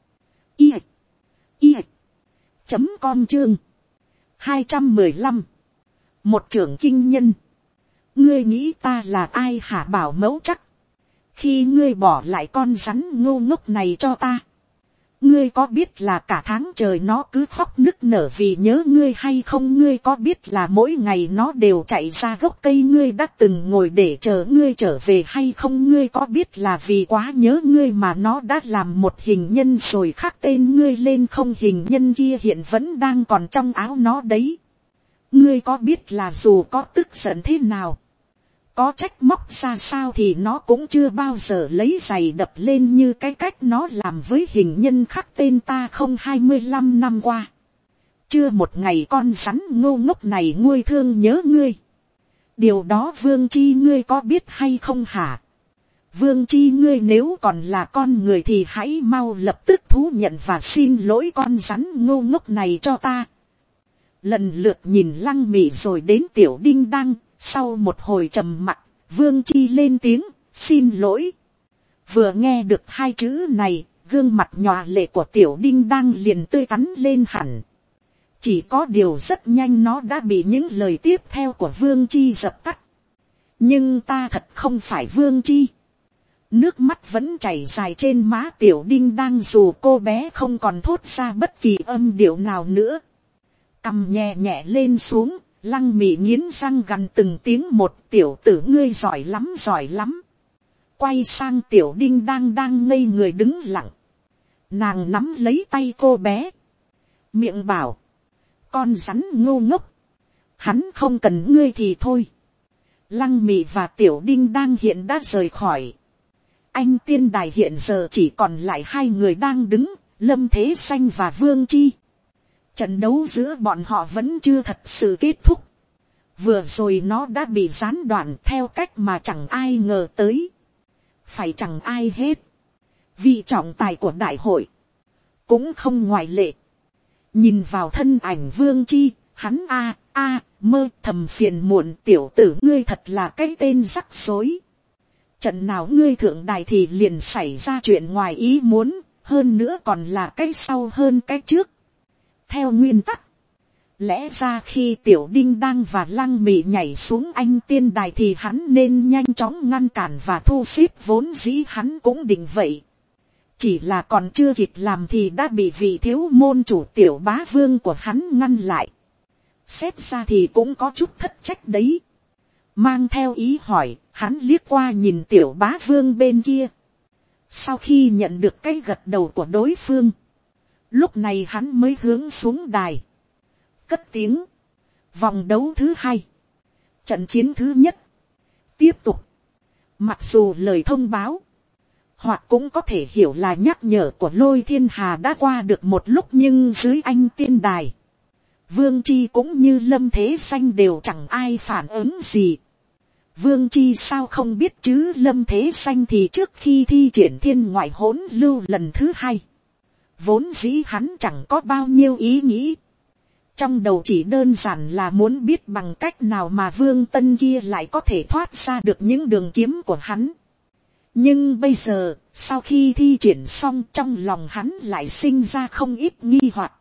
i i chấm com chương hai trăm mười lăm. Một trưởng kinh nhân. Ngươi nghĩ ta là ai hả? Bảo Mẫu chắc. Khi ngươi bỏ lại con rắn ngô ngốc này cho ta, ngươi có biết là cả tháng trời nó cứ khóc nức nở vì nhớ ngươi hay không? Ngươi có biết là mỗi ngày nó đều chạy ra gốc cây ngươi đã từng ngồi để chờ ngươi trở về hay không? Ngươi có biết là vì quá nhớ ngươi mà nó đã làm một hình nhân rồi khắc tên ngươi lên không? Hình nhân kia hiện vẫn đang còn trong áo nó đấy. Ngươi có biết là dù có tức giận thế nào, có trách móc ra sao thì nó cũng chưa bao giờ lấy giày đập lên như cái cách nó làm với hình nhân khắc tên ta không? Hai mươi lăm năm qua, chưa một ngày con rắn ngô ngốc này nguôi thương nhớ ngươi. Điều đó Vương Chi ngươi có biết hay không hả? Vương Chi ngươi nếu còn là con người thì hãy mau lập tức thú nhận và xin lỗi con rắn ngô ngốc này cho ta. Lần lượt nhìn Lăng Mị rồi đến Tiểu Đinh Đăng, sau một hồi trầm mặc, Vương Chi lên tiếng, xin lỗi. Vừa nghe được hai chữ này, gương mặt nhòa lệ của Tiểu Đinh Đăng liền tươi tắn lên hẳn. Chỉ có điều rất nhanh nó đã bị những lời tiếp theo của Vương Chi dập tắt. Nhưng ta thật không phải Vương Chi. Nước mắt vẫn chảy dài trên má Tiểu Đinh Đăng dù cô bé không còn thốt ra bất kỳ âm điệu nào nữa. Cằm nhẹ nhẹ lên xuống, Lăng Mị nghiến răng gằn từng tiếng một, tiểu tử ngươi giỏi lắm giỏi lắm. Quay sang Tiểu Đinh Đăng đang ngây người đứng lặng. Nàng nắm lấy tay cô bé. Miệng bảo. Con rắn ngô ngốc. Hắn không cần ngươi thì thôi. Lăng Mị và Tiểu Đinh Đăng hiện đã rời khỏi. Anh tiên đài hiện giờ chỉ còn lại hai người đang đứng, Lâm Thế Xanh và Vương Chi. Trận đấu giữa bọn họ vẫn chưa thật sự kết thúc. Vừa rồi nó đã bị gián đoạn theo cách mà chẳng ai ngờ tới. Phải chẳng ai hết. Vị trọng tài của đại hội cũng không ngoại lệ. Nhìn vào thân ảnh Vương Chi, hắn a a mơ thầm phiền muộn, tiểu tử ngươi thật là cái tên rắc rối. Trận nào ngươi thượng đài thì liền xảy ra chuyện ngoài ý muốn, hơn nữa còn là cái sau hơn cái trước. Theo nguyên tắc, lẽ ra khi Tiểu Đinh Đăng và Lăng Mị nhảy xuống anh tiên đài thì hắn nên nhanh chóng ngăn cản và thu xếp, vốn dĩ hắn cũng định vậy. Chỉ là còn chưa kịp làm thì đã bị vị thiếu môn chủ Tiểu Bá Vương của hắn ngăn lại. Xét ra thì cũng có chút thất trách đấy. Mang theo ý hỏi, hắn liếc qua nhìn Tiểu Bá Vương bên kia. Sau khi nhận được cái gật đầu của đối phương, lúc này hắn mới hướng xuống đài. Cất tiếng. Vòng đấu thứ hai. Trận chiến thứ nhất. Tiếp tục. Mặc dù lời thông báo, hoặc cũng có thể hiểu là nhắc nhở của Lôi Thiên Hà đã qua được một lúc, nhưng dưới anh tiên đài, Vương Chi cũng như Lâm Thế Xanh đều chẳng ai phản ứng gì. Vương Chi sao không biết chứ, Lâm Thế Xanh thì trước khi thi triển thiên ngoại hỗn lưu lần thứ hai, vốn dĩ hắn chẳng có bao nhiêu ý nghĩ. Trong đầu chỉ đơn giản là muốn biết bằng cách nào mà Vương Tân kia lại có thể thoát ra được những đường kiếm của hắn. Nhưng bây giờ, sau khi thi triển xong, trong lòng hắn lại sinh ra không ít nghi hoặc.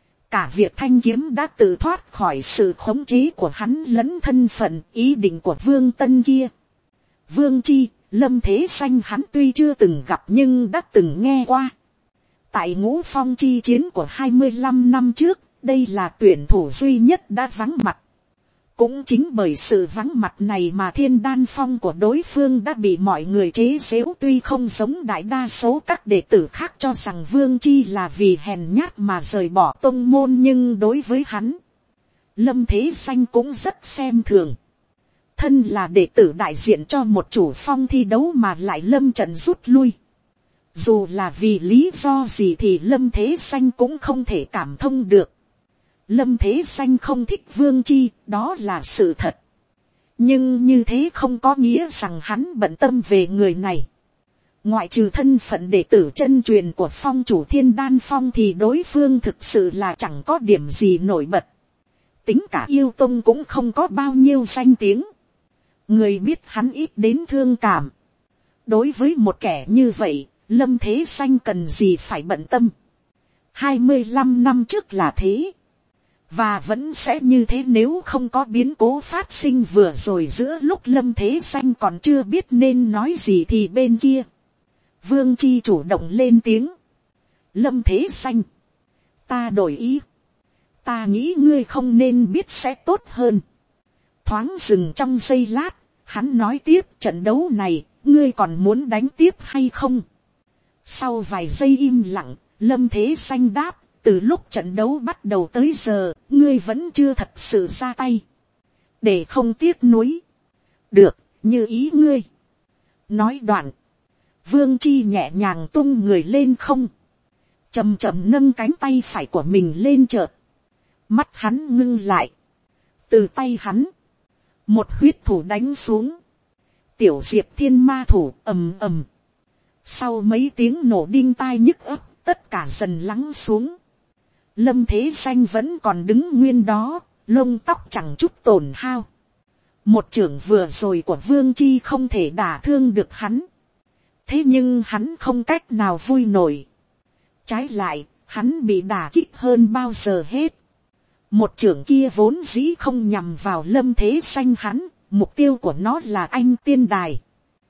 Cả việc thanh kiếm đã tự thoát khỏi sự khống chế của hắn lẫn thân phận ý định của Vương Tân kia. Vương Chi, Lâm Thế Xanh hắn tuy chưa từng gặp nhưng đã từng nghe qua. Tại Ngũ Phong chi chiến của hai mươi lăm năm trước, đây là tuyển thủ duy nhất đã vắng mặt. Cũng chính bởi sự vắng mặt này mà Thiên Đan Phong của đối phương đã bị mọi người chế giễu, tuy không giống đại đa số các đệ tử khác cho rằng Vương Chi là vì hèn nhát mà rời bỏ tông môn, nhưng đối với hắn, Lâm Thế Xanh cũng rất xem thường. Thân là đệ tử đại diện cho một chủ phong thi đấu mà lại lâm trận rút lui. Dù là vì lý do gì thì Lâm Thế Xanh cũng không thể cảm thông được. Lâm Thế Xanh không thích Vương Chi, đó là sự thật. Nhưng như thế không có nghĩa rằng hắn bận tâm về người này. Ngoại trừ thân phận đệ tử chân truyền của phong chủ Thiên Đan Phong thì đối phương thực sự là chẳng có điểm gì nổi bật. Tính cả yêu tông cũng không có bao nhiêu danh tiếng. Người biết hắn ít đến thương cảm. Đối với một kẻ như vậy, Lâm Thế Xanh cần gì phải bận tâm. hai mươi lăm năm trước là thế. Và vẫn sẽ như thế nếu không có biến cố phát sinh vừa rồi giữa lúc Lâm Thế Xanh còn chưa biết nên nói gì thì bên kia. Vương Chi chủ động lên tiếng. Lâm Thế Xanh. Ta đổi ý. Ta nghĩ ngươi không nên biết sẽ tốt hơn. Thoáng dừng trong giây lát, hắn nói tiếp, trận đấu này, ngươi còn muốn đánh tiếp hay không? Sau vài giây im lặng, Lâm Thế Xanh đáp. Từ lúc trận đấu bắt đầu tới giờ, ngươi vẫn chưa thật sự ra tay. Để không tiếc nuối. Được, như ý ngươi. Nói đoạn. Vương Chi nhẹ nhàng tung người lên không. Chầm chậm nâng cánh tay phải của mình lên chợt. Mắt hắn ngưng lại. Từ tay hắn. Một huyết thủ đánh xuống. Tiểu diệp thiên ma thủ ầm ầm. Sau mấy tiếng nổ đinh tai nhức ấp, tất cả dần lắng xuống. Lâm Thế Xanh vẫn còn đứng nguyên đó, lông tóc chẳng chút tổn hao. Một chưởng vừa rồi của Vương Chi không thể đả thương được hắn. Thế nhưng hắn không cách nào vui nổi. Trái lại, hắn bị đả kích hơn bao giờ hết. Một chưởng kia vốn dĩ không nhằm vào Lâm Thế Xanh hắn, mục tiêu của nó là anh tiên đài.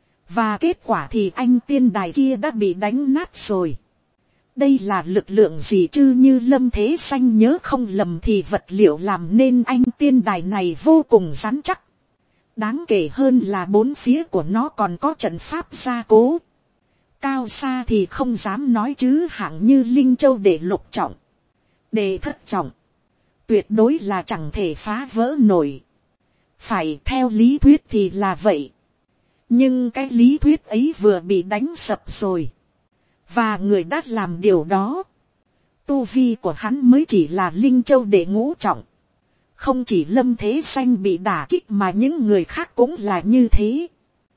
Và kết quả thì anh tiên đài kia đã bị đánh nát rồi. Đây là lực lượng gì chứ, như Lâm Thế Xanh nhớ không lầm thì vật liệu làm nên anh tiên đài này vô cùng rắn chắc. Đáng kể hơn là bốn phía của nó còn có trận pháp gia cố. Cao xa thì không dám nói chứ hạng như Linh Châu để lục trọng, để thất trọng. Tuyệt đối là chẳng thể phá vỡ nổi. Phải theo lý thuyết thì là vậy. Nhưng cái lý thuyết ấy vừa bị đánh sập rồi. Và người đã làm điều đó. Tu vi của hắn mới chỉ là Linh Châu để ngũ trọng. Không chỉ Lâm Thế Xanh bị đả kích mà những người khác cũng là như thế.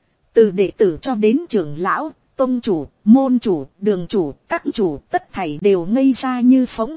Từ đệ tử cho đến trưởng lão, tông chủ, môn chủ, đường chủ, các chủ tất thảy đều ngây ra như phỗng.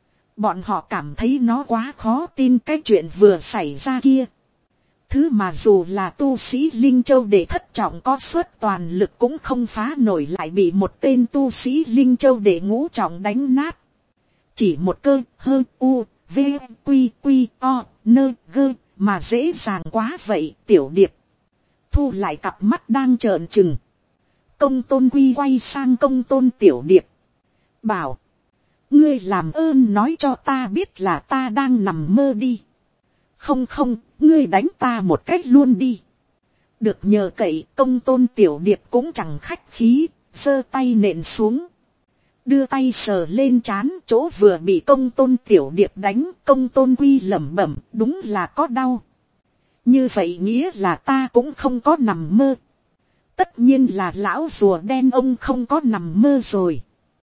Bọn họ cảm thấy nó quá khó tin cái chuyện vừa xảy ra kia. Thứ mà dù là tu sĩ Linh Châu để thất trọng có suất toàn lực cũng không phá nổi, lại bị một tên tu sĩ Linh Châu để ngũ trọng đánh nát. Chỉ một cơ hơ u v q q o nơ gơ mà dễ dàng quá vậy. Tiểu Điệp thu lại cặp mắt đang trợn trừng. Công Tôn Quy quay sang Công Tôn Tiểu Điệp, bảo: ngươi làm ơn nói cho ta biết là ta đang nằm mơ đi. Không không, ngươi đánh ta một cách luôn đi. Được nhờ cậy, Công Tôn Tiểu Điệp cũng chẳng khách khí, giơ tay nện xuống. Đưa tay sờ lên trán chỗ vừa bị Công Tôn Tiểu Điệp đánh. Công Tôn Quy lẩm bẩm, đúng là có đau. Như vậy nghĩa là ta cũng không có nằm mơ. Tất nhiên là lão rùa đen ông không có nằm mơ rồi.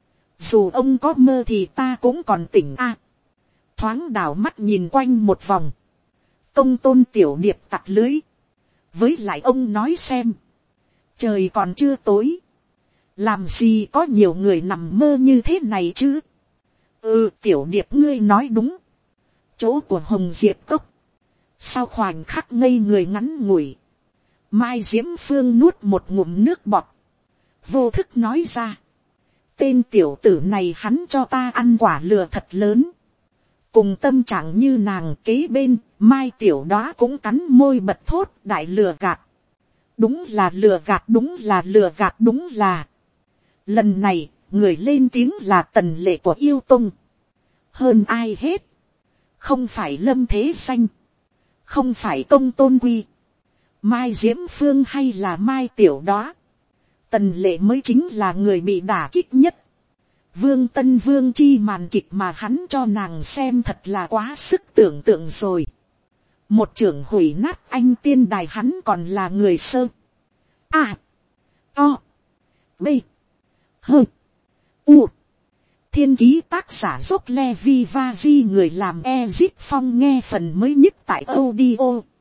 Dù ông có mơ thì ta cũng còn tỉnh a. À, thoáng đảo mắt nhìn quanh một vòng. Công Tôn Tiểu Điệp tặc lưới. Với lại ông nói xem. Trời còn chưa tối. Làm gì có nhiều người nằm mơ như thế này chứ. Ừ, Tiểu Điệp ngươi nói đúng. Chỗ của Hồng Diệp Cốc. Sau khoảnh khắc ngây người ngắn ngủi, Mai Diễm Phương nuốt một ngụm nước bọt. Vô thức nói ra. Tên tiểu tử này hắn cho ta ăn quả lừa thật lớn. Cùng tâm trạng như nàng kế bên, Mai Tiểu Đóa cũng cắn môi bật thốt, đại lừa gạt. Đúng là lừa gạt, đúng là lừa gạt, đúng là. Lần này, người lên tiếng là Tần Lệ của Yêu Tông. Hơn ai hết. Không phải Lâm Thế Xanh. Không phải Công Tôn Quy. Mai Diễm Phương hay là Mai Tiểu Đóa. Tần Lệ mới chính là người bị đả kích nhất. Vương Tân Vương chi màn kịch mà hắn cho nàng xem thật là quá sức tưởng tượng rồi. Một trưởng hủy nát anh tiên đài hắn còn là người sơ. A. O. B. H. U. Thiên ký tác giả dốc Levi Vazi, người làm Ezit Phong, nghe phần mới nhất tại audio.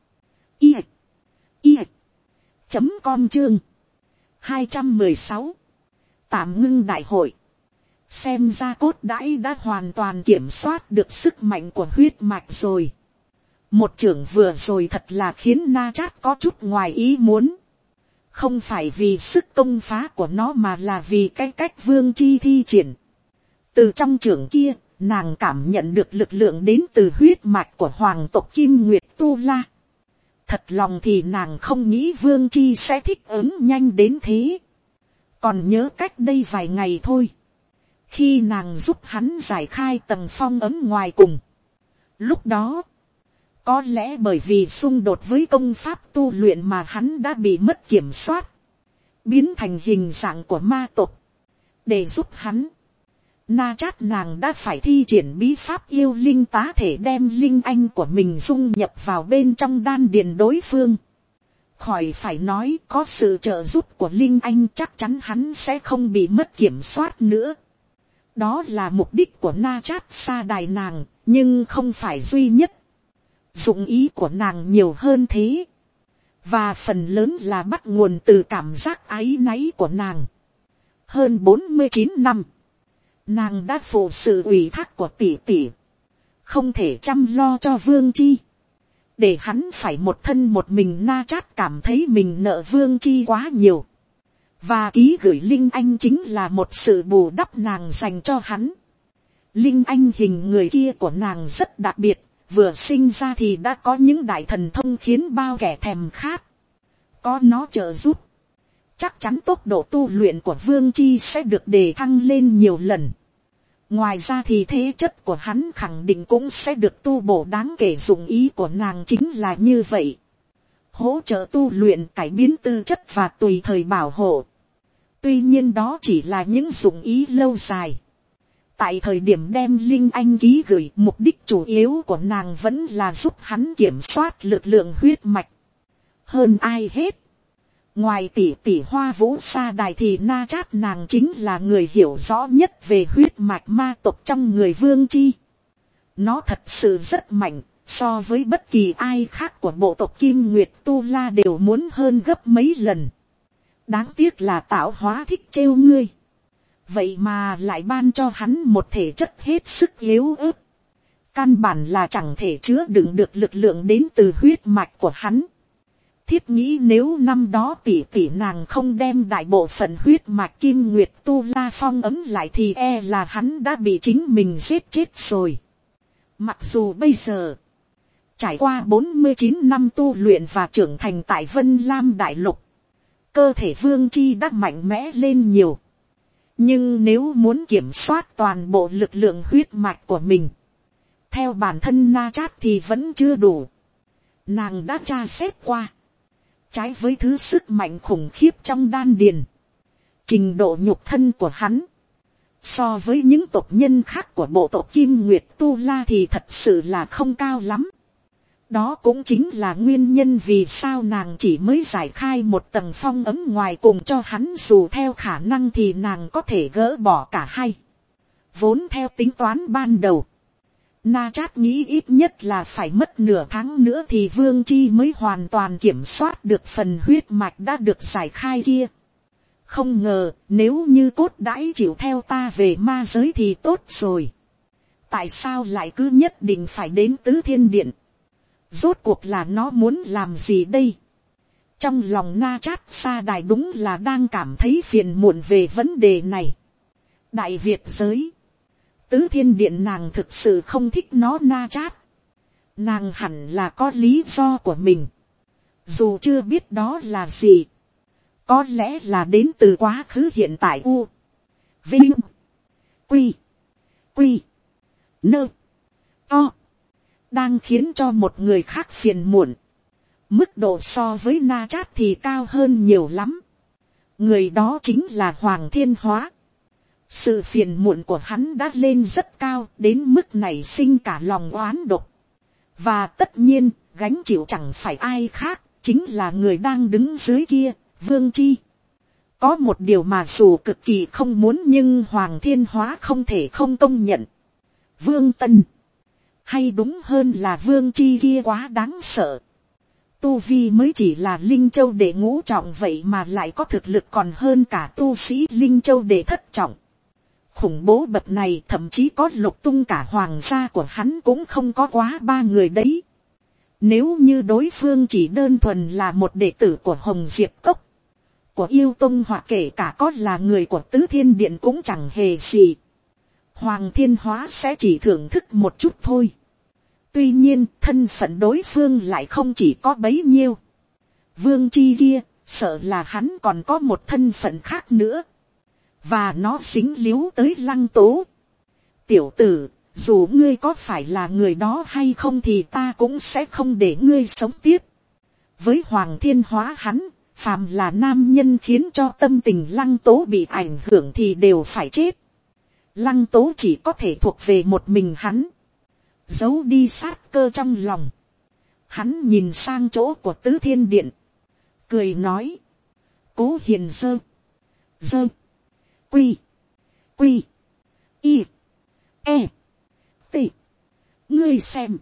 I. I. Chấm com chương. hai trăm mười sáu. Tạm ngưng đại hội. Xem ra cốt đãi đã hoàn toàn kiểm soát được sức mạnh của huyết mạch rồi. Một trưởng vừa rồi thật là khiến Na Trát có chút ngoài ý muốn. Không phải vì sức công phá của nó mà là vì cái cách Vương Chi thi triển. Từ trong trưởng kia, nàng cảm nhận được lực lượng đến từ huyết mạch của hoàng tộc Kim Nguyệt Tu La. Thật lòng thì nàng không nghĩ Vương Chi sẽ thích ứng nhanh đến thế. Còn nhớ cách đây vài ngày thôi. Khi nàng giúp hắn giải khai tầng phong ấm ngoài cùng. Lúc đó, có lẽ bởi vì xung đột với công pháp tu luyện mà hắn đã bị mất kiểm soát. Biến thành hình dạng của ma tộc. Để giúp hắn, Na Trát nàng đã phải thi triển bí pháp yêu linh tá thể, đem linh anh của mình dung nhập vào bên trong đan điền đối phương. Khỏi phải nói, có sự trợ giúp của linh anh chắc chắn hắn sẽ không bị mất kiểm soát nữa. Đó là mục đích của Na Trát sa đài nàng, nhưng không phải duy nhất. Dụng ý của nàng nhiều hơn thế, và phần lớn là bắt nguồn từ cảm giác áy náy của nàng. Hơn bốn mươi chín năm, nàng đã phụ sự ủy thác của tỷ tỷ, không thể chăm lo cho Vương Chi, để hắn phải một thân một mình. Na Trát cảm thấy mình nợ Vương Chi quá nhiều, và ký gửi Linh Anh chính là một sự bù đắp nàng dành cho hắn. Linh Anh hình người kia của nàng rất đặc biệt, vừa sinh ra thì đã có những đại thần thông khiến bao kẻ thèm khát. Có nó trợ giúp, chắc chắn tốc độ tu luyện của Vương Chi sẽ được đề thăng lên nhiều lần. Ngoài ra thì thế chất của hắn khẳng định cũng sẽ được tu bổ đáng kể. Dụng ý của nàng chính là như vậy, hỗ trợ tu luyện, cải biến tư chất và tùy thời bảo hộ. Tuy nhiên đó chỉ là những dụng ý lâu dài. Tại thời điểm đem Linh Anh ký gửi, mục đích chủ yếu của nàng vẫn là giúp hắn kiểm soát lực lượng huyết mạch. Hơn ai hết, ngoài tỷ tỷ Hoa Vũ Sa Đài thì Na Trát nàng chính là người hiểu rõ nhất về huyết mạch ma tộc trong người Vương Chi. Nó thật sự rất mạnh, so với bất kỳ ai khác của bộ tộc Kim Nguyệt Tu La đều muốn hơn gấp mấy lần. Đáng tiếc là tạo hóa thích trêu ngươi, vậy mà lại ban cho hắn một thể chất hết sức yếu ớt, căn bản là chẳng thể chứa đựng được lực lượng đến từ huyết mạch của hắn. Thiết nghĩ nếu năm đó tỷ tỷ nàng không đem đại bộ phận huyết mạch Kim Nguyệt Tu La phong ấm lại thì e là hắn đã bị chính mình giết chết rồi. Mặc dù bây giờ, trải qua bốn mươi chín năm tu luyện và trưởng thành tại Vân Lam Đại Lục, cơ thể Vương Chi đã mạnh mẽ lên nhiều. Nhưng nếu muốn kiểm soát toàn bộ lực lượng huyết mạch của mình, theo bản thân Na Trát thì vẫn chưa đủ. Nàng đã tra xét qua, trái với thứ sức mạnh khủng khiếp trong đan điền, trình độ nhục thân của hắn, so với những tộc nhân khác của bộ tộc Kim Nguyệt Tu La thì thật sự là không cao lắm. Đó cũng chính là nguyên nhân vì sao nàng chỉ mới giải khai một tầng phong ấm ngoài cùng cho hắn, dù theo khả năng thì nàng có thể gỡ bỏ cả hai. Vốn theo tính toán ban đầu, Na Trát nghĩ ít nhất là phải mất nửa tháng nữa thì Vương Chi mới hoàn toàn kiểm soát được phần huyết mạch đã được giải khai kia. Không ngờ, nếu như cốt đãi chịu theo ta về ma giới thì tốt rồi. Tại sao lại cứ nhất định phải đến Tứ Thiên Điện? Rốt cuộc là nó muốn làm gì đây? Trong lòng Na Trát Sa Đài đúng là đang cảm thấy phiền muộn về vấn đề này. Đại Việt giới, Tứ Thiên Điện nàng thực sự không thích nó. Na Trát, nàng hẳn là có lý do của mình, dù chưa biết đó là gì. Có lẽ là đến từ quá khứ hiện tại. U, Vinh, Quy, Quy, Nơ, To, đang khiến cho một người khác phiền muộn. Mức độ so với Na Trát thì cao hơn nhiều lắm. Người đó chính là Hoàng Thiên Hóa. Sự phiền muộn của hắn đã lên rất cao, đến mức này sinh cả lòng oán độc. Và tất nhiên, gánh chịu chẳng phải ai khác, chính là người đang đứng dưới kia, Vương Chi. Có một điều mà dù cực kỳ không muốn nhưng Hoàng Thiên Hóa không thể không công nhận. Vương Tân, hay đúng hơn là Vương Chi kia quá đáng sợ. Tu vi mới chỉ là Linh Châu đệ ngũ trọng, vậy mà lại có thực lực còn hơn cả tu sĩ Linh Châu đệ thất trọng. Khủng bố bậc này, thậm chí có lục tung cả hoàng gia của hắn cũng không có quá ba người đấy. Nếu như đối phương chỉ đơn thuần là một đệ tử của Hồng Diệp Cốc, của Yêu Tông, hoặc kể cả có là người của Tứ Thiên Điện cũng chẳng hề gì. Hoàng Thiên Hóa sẽ chỉ thưởng thức một chút thôi. Tuy nhiên, thân phận đối phương lại không chỉ có bấy nhiêu. Vương Chi kia, sợ là hắn còn có một thân phận khác nữa. Và nó dính líu tới Lăng Tố. Tiểu tử, dù ngươi có phải là người đó hay không thì ta cũng sẽ không để ngươi sống tiếp. Với Hoàng Thiên Hóa hắn, phàm là nam nhân khiến cho tâm tình Lăng Tố bị ảnh hưởng thì đều phải chết. Lăng Tố chỉ có thể thuộc về một mình hắn. Giấu đi sát cơ trong lòng. Hắn nhìn sang chỗ của Tứ Thiên Điện, cười nói: Cố Hiền Dơ, Dơ, Quy, Quy, Y, E, T, ngươi xem,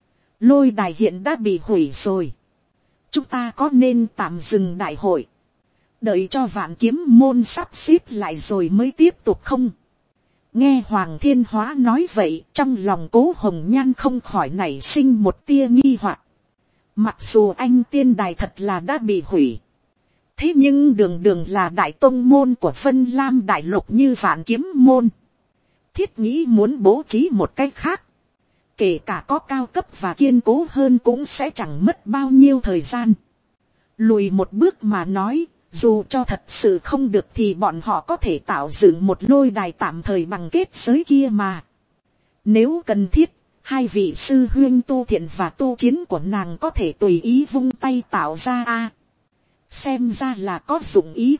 lôi đài hiện đã bị hủy rồi, chúng ta có nên tạm dừng đại hội, đợi cho vạn kiếm môn sắp xếp lại rồi mới tiếp tục không? Nghe Hoàng Thiên Hóa nói vậy, trong lòng Cố Hồng Nhan không khỏi nảy sinh một tia nghi hoặc. Mặc dù anh tiên đài thật là đã bị hủy, thế nhưng đường đường là đại tông môn của Vân Lam đại lục như vạn kiếm môn, thiết nghĩ muốn bố trí một cách khác, kể cả có cao cấp và kiên cố hơn cũng sẽ chẳng mất bao nhiêu thời gian. Lùi một bước mà nói, dù cho thật sự không được thì bọn họ có thể tạo dựng một lôi đài tạm thời bằng kết giới kia mà. Nếu cần thiết, hai vị sư huyên Tu Thiện và Tu Chiến của nàng có thể tùy ý vung tay tạo ra a. Xem ra là có dụng ý.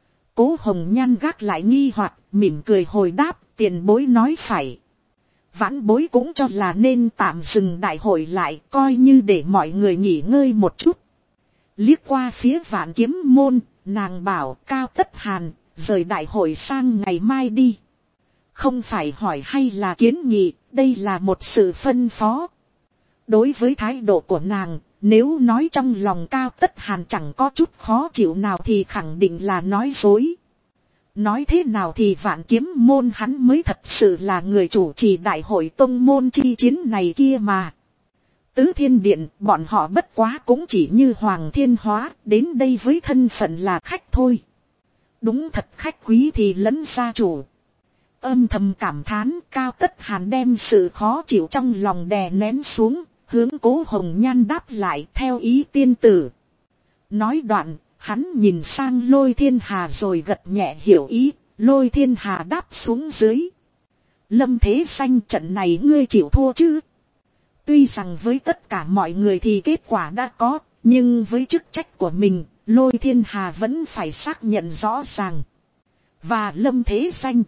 Cố Hồng Nhan gác lại nghi hoặc, mỉm cười hồi đáp, tiền bối nói phải. Vãn bối cũng cho là nên tạm dừng đại hội lại, coi như để mọi người nghỉ ngơi một chút. Liếc qua phía vạn kiếm môn, nàng bảo Cao Tất Hàn, rời đại hội sang ngày mai đi. Không phải hỏi hay là kiến nghị, đây là một sự phân phó. Đối với thái độ của nàng, nếu nói trong lòng Cao Tất Hàn chẳng có chút khó chịu nào thì khẳng định là nói dối. Nói thế nào thì vạn kiếm môn hắn mới thật sự là người chủ trì đại hội tông môn chi chiến này kia mà. Tứ Thiên Điện, bọn họ bất quá cũng chỉ như Hoàng Thiên Hóa, đến đây với thân phận là khách thôi. Đúng thật khách quý thì lẫn gia chủ. Âm thầm cảm thán, Cao Tất Hàn đem sự khó chịu trong lòng đè nén xuống, hướng Cố Hồng Nhan đáp lại theo ý tiên tử. Nói đoạn, hắn nhìn sang Lôi Thiên Hà rồi gật nhẹ hiểu ý, Lôi Thiên Hà đáp xuống dưới. Lâm Thế Xanh, trận này ngươi chịu thua chứ? Tuy rằng với tất cả mọi người thì kết quả đã có, nhưng với chức trách của mình, Lôi Thiên Hà vẫn phải xác nhận rõ ràng. Và Lâm Thế Xanh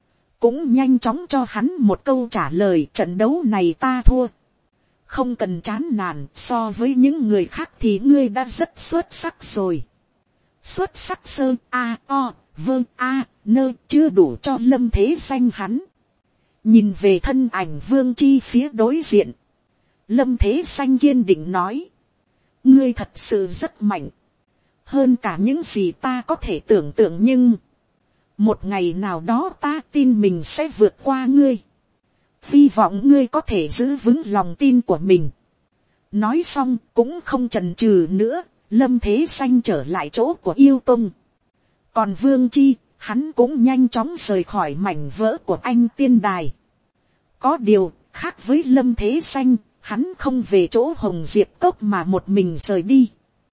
cũng nhanh chóng cho hắn một câu trả lời, trận đấu này ta thua. Không cần chán nản, so với những người khác thì ngươi đã rất xuất sắc rồi. Xuất sắc sơ a o vơ a nơ chưa đủ cho Lâm Thế Xanh hắn. Nhìn về thân ảnh Vương Chi phía đối diện, Lâm Thế Xanh kiên định nói, ngươi thật sự rất mạnh, hơn cả những gì ta có thể tưởng tượng, nhưng một ngày nào đó ta tin mình sẽ vượt qua ngươi. Hy vọng ngươi có thể giữ vững lòng tin của mình. Nói xong cũng không chần chừ nữa, Lâm Thế Xanh trở lại chỗ của Yêu Tông. Còn Vương Chi, hắn cũng nhanh chóng rời khỏi mảnh vỡ của anh tiên đài. Có điều, khác với Lâm Thế Xanh, hắn không về chỗ Hồng Diệp Cốc mà một mình rời đi.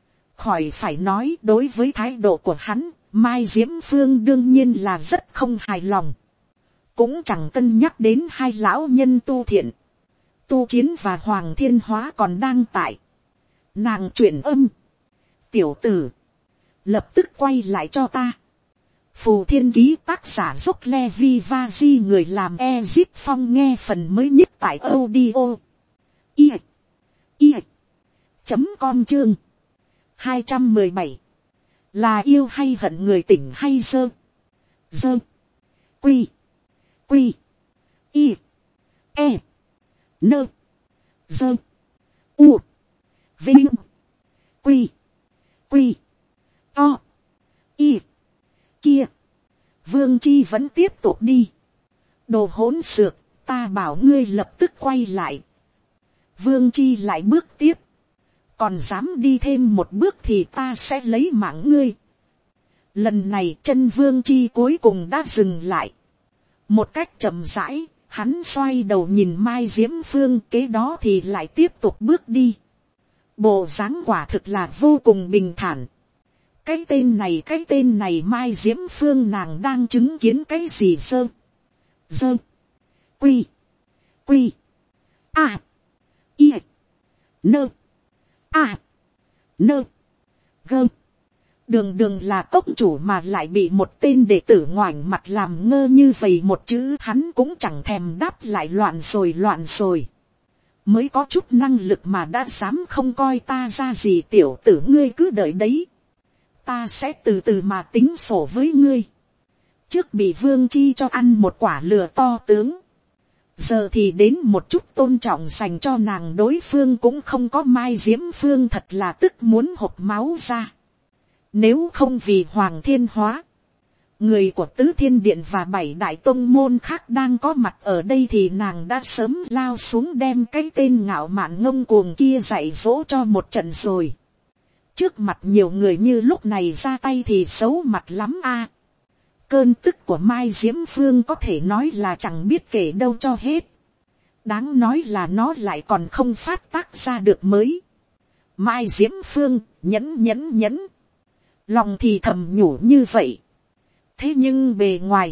Khỏi phải nói, đối với thái độ của hắn, Mai Diễm Phương đương nhiên là rất không hài lòng. Cũng chẳng cân nhắc đến hai lão nhân Tu Thiện, Tu Chiến và Hoàng Thiên Hóa còn đang tại. Nàng chuyển âm, tiểu tử, lập tức quay lại cho ta. Phù Thiên Ký tác giả Dốc Levi Vaji, người làm Ezip Phong, nghe phần mới nhất tại audio i i chấm com chương hai trăm mười bảy. Là yêu hay hận người tỉnh hay dơ? Dơ. Quy. Quy. Y. E. Nơ. Dơ. U. Vinh. Quy. Quy. To. Y. Kia. Vương Chi vẫn tiếp tục đi. Đồ hỗn xược, ta bảo ngươi lập tức quay lại. Vương Chi lại bước tiếp. Còn dám đi thêm một bước thì ta sẽ lấy mạng ngươi. Lần này chân Vương Chi cuối cùng đã dừng lại. Một cách chậm rãi, hắn xoay đầu nhìn Mai Diễm Phương, kế đó thì lại tiếp tục bước đi. Bộ dáng quả thực là vô cùng bình thản. Cái tên này, cái tên này Mai Diễm Phương nàng đang chứng kiến cái gì sơ? Dơ. Quy. Quy. A. Y. Nơ. A. Nơ. Gơ. Đường đường là cốc chủ mà lại bị một tên đệ tử ngoảnh mặt làm ngơ như vậy một chữ, hắn cũng chẳng thèm đáp lại, loạn rồi loạn rồi. Mới có chút năng lực mà đã dám không coi ta ra gì, tiểu tử ngươi cứ đợi đấy. Ta sẽ từ từ mà tính sổ với ngươi. Trước bị Vương Chi cho ăn một quả lừa to tướng. giờ thì đến một chút tôn trọng dành cho nàng đối phương cũng không có. Mai Diễm Phương thật là tức muốn hộc máu ra. Nếu không vì Hoàng Thiên Hóa, người của Tứ Thiên Điện và bảy đại tông môn khác đang có mặt ở đây thì nàng đã sớm lao xuống đem cái tên ngạo mạn ngông cuồng kia dạy dỗ cho một trận rồi. Trước mặt nhiều người như lúc này ra tay thì xấu mặt lắm a. Cơn tức của Mai Diễm Phương có thể nói là chẳng biết kể đâu cho hết. Đáng nói là nó lại còn không phát tác ra được mới. Mai Diễm Phương nhẫn nhẫn nhẫn. Lòng thì thầm nhủ như vậy. Thế nhưng bề ngoài,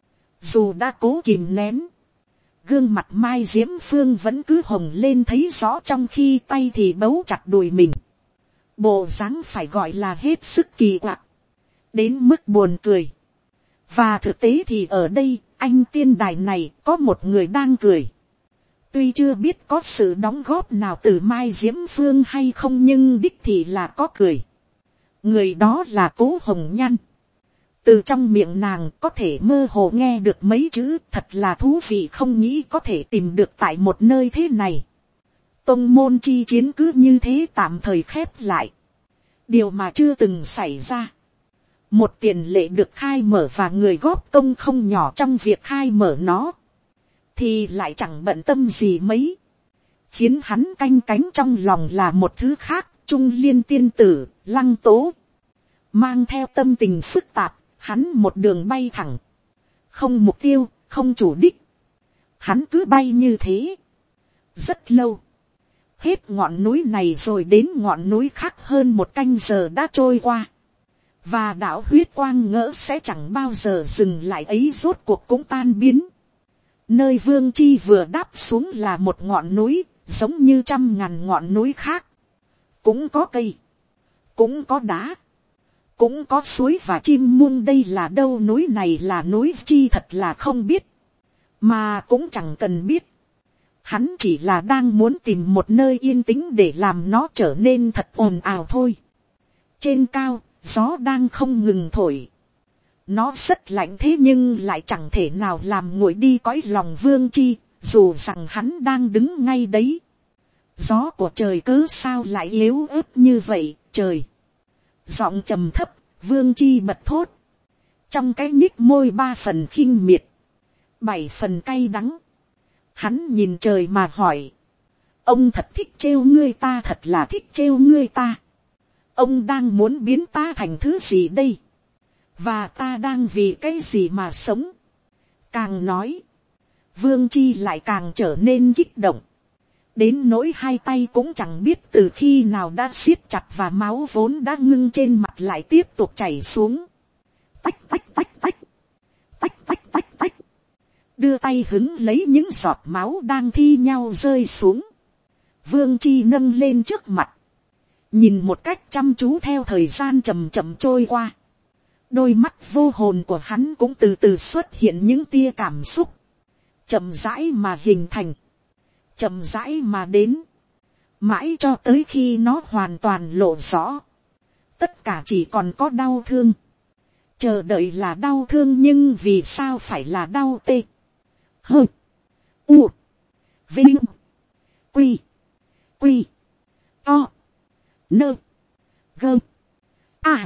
dù đã cố kìm nén, gương mặt Mai Diễm Phương vẫn cứ hồng lên thấy rõ, trong khi tay thì bấu chặt đùi mình. Bộ dáng phải gọi là hết sức kỳ quặc, đến mức buồn cười. Và thực tế thì ở đây, anh tiên đài này có một người đang cười. Tuy chưa biết có sự đóng góp nào từ Mai Diễm Phương hay không, nhưng đích thì là có cười. Người đó là Cố Hồng Nhan. Từ trong miệng nàng có thể mơ hồ nghe được mấy chữ thật là thú vị, không nghĩ có thể tìm được tại một nơi thế này. Tông môn chi chiến cứ như thế tạm thời khép lại. Điều mà chưa từng xảy ra. Một tiền lệ được khai mở và người góp công không nhỏ trong việc khai mở nó. Thì lại chẳng bận tâm gì mấy. Khiến hắn canh cánh trong lòng là một thứ khác. Trung Liên tiên tử, Lăng Tố. Mang theo tâm tình phức tạp, hắn một đường bay thẳng. Không mục tiêu, không chủ đích. Hắn cứ bay như thế. Rất lâu. Hết ngọn núi này rồi đến ngọn núi khác, hơn một canh giờ đã trôi qua. Và đạo huyết quang ngỡ sẽ chẳng bao giờ dừng lại ấy rốt cuộc cũng tan biến. Nơi Vương Chi vừa đáp xuống là một ngọn núi, giống như trăm ngàn ngọn núi khác. Cũng có cây, cũng có đá, cũng có suối và chim muông. Đây là đâu, núi này là núi chi thật là không biết. Mà cũng chẳng cần biết. Hắn chỉ là đang muốn tìm một nơi yên tĩnh để làm nó trở nên thật ồn ào thôi. Trên cao, gió đang không ngừng thổi. Nó rất lạnh thế nhưng lại chẳng thể nào làm nguội đi cõi lòng Vương Chi, dù rằng hắn đang đứng ngay đấy. Gió của trời cớ sao lại yếu ớt như vậy, trời. Giọng trầm thấp, Vương Chi bật thốt. Trong cái nhích môi ba phần khinh miệt, bảy phần cay đắng. Hắn nhìn trời mà hỏi. Ông thật thích trêu ngươi ta, thật là thích trêu ngươi ta. Ông đang muốn biến ta thành thứ gì đây? Và ta đang vì cái gì mà sống? Càng nói, Vương Chi lại càng trở nên kích động. Đến nỗi hai tay cũng chẳng biết từ khi nào đã siết chặt, và máu vốn đã ngưng trên mặt lại tiếp tục chảy xuống. Tách tách tách tách. Tách tách tách tách. Đưa tay hứng lấy những giọt máu đang thi nhau rơi xuống. Vương Chi nâng lên trước mặt. Nhìn một cách chăm chú theo thời gian chậm chậm trôi qua. Đôi mắt vô hồn của hắn cũng từ từ xuất hiện những tia cảm xúc. Chậm rãi mà hình thành. Chậm rãi mà đến. Mãi cho tới khi nó hoàn toàn lộ rõ. Tất cả chỉ còn có đau thương. Chờ đợi là đau thương, nhưng vì sao phải là đau tê? Hơ. U. Vinh. Quy. Quy. To. Nơ. Gơ. A.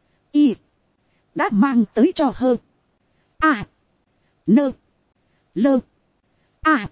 Y. Đã mang tới cho hơ. A. Nơ. Lơ. A.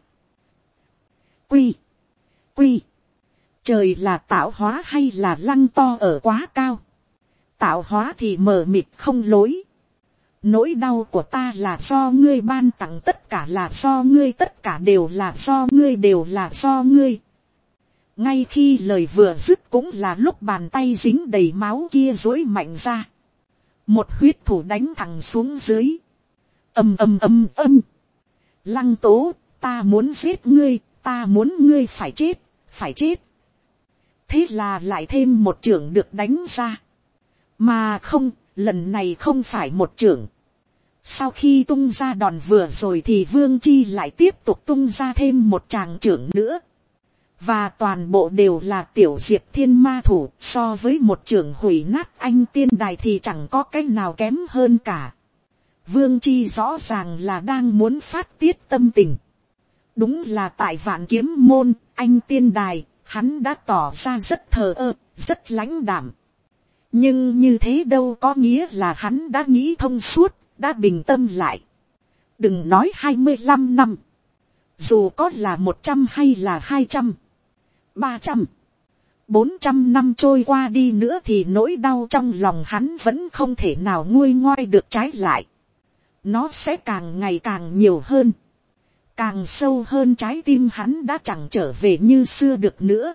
Quy. Quy. Trời là tạo hóa hay là lăng to ở quá cao? Tạo hóa thì mờ mịt không lối. Nỗi đau của ta là do ngươi ban tặng, tất cả là do ngươi, tất cả đều là do ngươi, đều là do ngươi. Ngay khi lời vừa dứt cũng là lúc bàn tay dính đầy máu kia duỗi mạnh ra. Một huyết thủ đánh thẳng xuống dưới. Ầm ầm ầm ầm. Lăng Tố, ta muốn giết ngươi, ta muốn ngươi phải chết, phải chết. Thế là lại thêm một chưởng được đánh ra. Mà không, lần này không phải một chưởng. Sau khi tung ra đòn vừa rồi thì Vương Chi lại tiếp tục tung ra thêm một tràng chưởng nữa. Và toàn bộ đều là tiểu diệp thiên ma thủ, so với một chưởng hủy nát anh tiên đài thì chẳng có cái nào kém hơn cả. Vương Chi rõ ràng là đang muốn phát tiết tâm tình. Đúng là tại Vạn Kiếm Môn, anh tiên đài, hắn đã tỏ ra rất thờ ơ, rất lãnh đạm. Nhưng như thế đâu có nghĩa là hắn đã nghĩ thông suốt, đã bình tâm lại. Đừng nói hai mươi lăm năm. Dù có là một trăm hay là hai trăm, ba trăm, bốn trăm năm trôi qua đi nữa thì nỗi đau trong lòng hắn vẫn không thể nào nguôi ngoai được, trái lại. Nó sẽ càng ngày càng nhiều hơn. Càng sâu hơn, trái tim hắn đã chẳng trở về như xưa được nữa.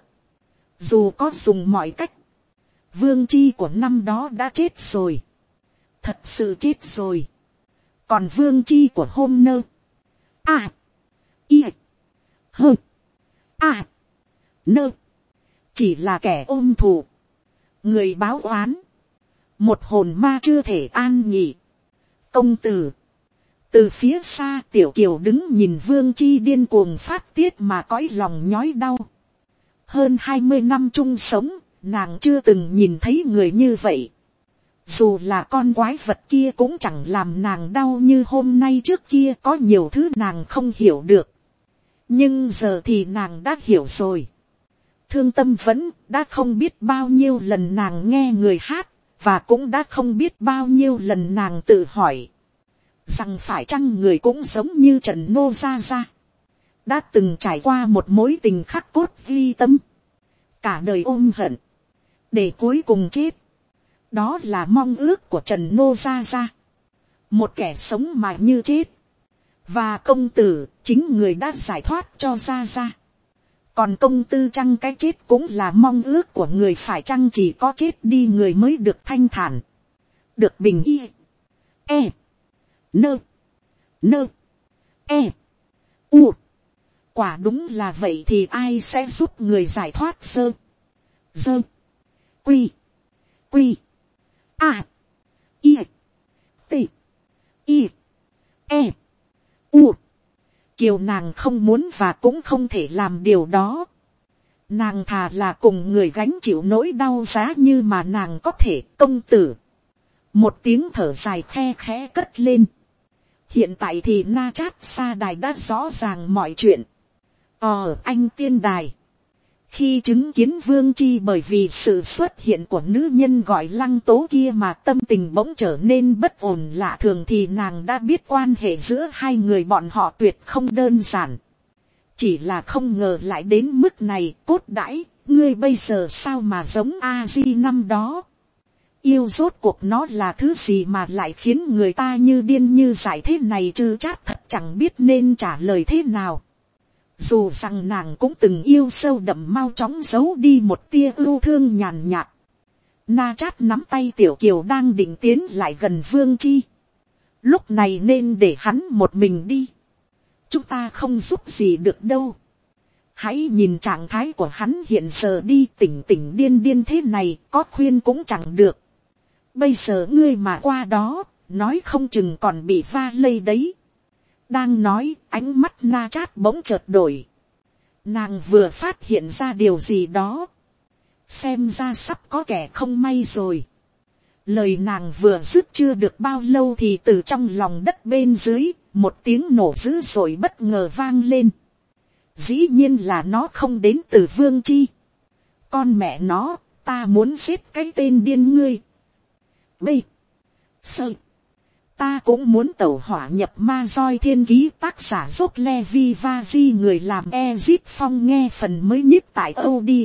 Dù có dùng mọi cách. Vương chi của năm đó đã chết rồi. Thật sự chết rồi. Còn vương chi của hôm nơ. À. Y. Hơ. À. Nơ. Chỉ là kẻ ôm thù. Người báo oán. Một hồn ma chưa thể an nhị. Công tử. Từ phía xa Tiểu Kiều đứng nhìn Vương Chi điên cuồng phát tiết mà cõi lòng nhói đau. Hơn hai mươi năm chung sống, nàng chưa từng nhìn thấy người như vậy. Dù là con quái vật kia cũng chẳng làm nàng đau như hôm nay. Trước kia có nhiều thứ nàng không hiểu được. Nhưng giờ thì nàng đã hiểu rồi. Thương tâm vẫn đã không biết bao nhiêu lần nàng nghe người hát. Và cũng đã không biết bao nhiêu lần nàng tự hỏi. Rằng phải chăng người cũng giống như Trần Nô Gia Gia. Đã từng trải qua một mối tình khắc cốt ghi tâm. Cả đời ôm hận. Để cuối cùng chết. Đó là mong ước của Trần Nô Gia Gia. Một kẻ sống mà như chết. Và công tử chính người đã giải thoát cho Gia Gia. Còn công tư chăng cái chết cũng là mong ước của người, phải chăng chỉ có chết đi người mới được thanh thản. Được bình yên. E. Nơ. Nơ. E. U. Quả đúng là vậy thì ai sẽ giúp người giải thoát sơ. Dơ. Quy. Quy. A. I. T. I. E. U. Kiều nàng không muốn và cũng không thể làm điều đó. Nàng thà là cùng người gánh chịu nỗi đau giá như mà nàng có thể. Công tử. Một tiếng thở dài khe khẽ cất lên. Hiện tại thì Na Chát Sa Đài đã rõ ràng mọi chuyện. Ờ anh tiên đài. Khi chứng kiến Vương Chi bởi vì sự xuất hiện của nữ nhân gọi Lăng Tố kia mà tâm tình bỗng trở nên bất ổn lạ thường thì nàng đã biết quan hệ giữa hai người bọn họ tuyệt không đơn giản. Chỉ là không ngờ lại đến mức này. Cốt đãi, ngươi bây giờ sao mà giống A-di năm đó. Yêu rốt cuộc nó là thứ gì mà lại khiến người ta như điên như dại thế này chứ. Chát thật chẳng biết nên trả lời thế nào. Dù rằng nàng cũng từng yêu sâu đậm, mau chóng giấu đi một tia ưu thương nhàn nhạt. Na Chát nắm tay Tiểu Kiều đang định tiến lại gần Vương Chi. Lúc này nên để hắn một mình đi. Chúng ta không giúp gì được đâu. Hãy nhìn trạng thái của hắn hiện giờ đi, tỉnh tỉnh điên điên thế này, có khuyên cũng chẳng được. Bây giờ ngươi mà qua đó, nói không chừng còn bị va lây đấy. Đang nói, ánh mắt Na Chát bỗng chợt đổi. Nàng vừa phát hiện ra điều gì đó. Xem ra sắp có kẻ không may rồi. Lời nàng vừa dứt chưa được bao lâu thì từ trong lòng đất bên dưới, một tiếng nổ dữ dội bất ngờ vang lên. Dĩ nhiên là nó không đến từ Vương Chi. Con mẹ nó, ta muốn giết cái tên điên ngươi. B. Sơ. Ta cũng muốn tẩu hỏa nhập ma roi thiên ký, tác giả dốt Levi Vazi, người làm Ezip Phong, nghe phần mới nhất tại audio.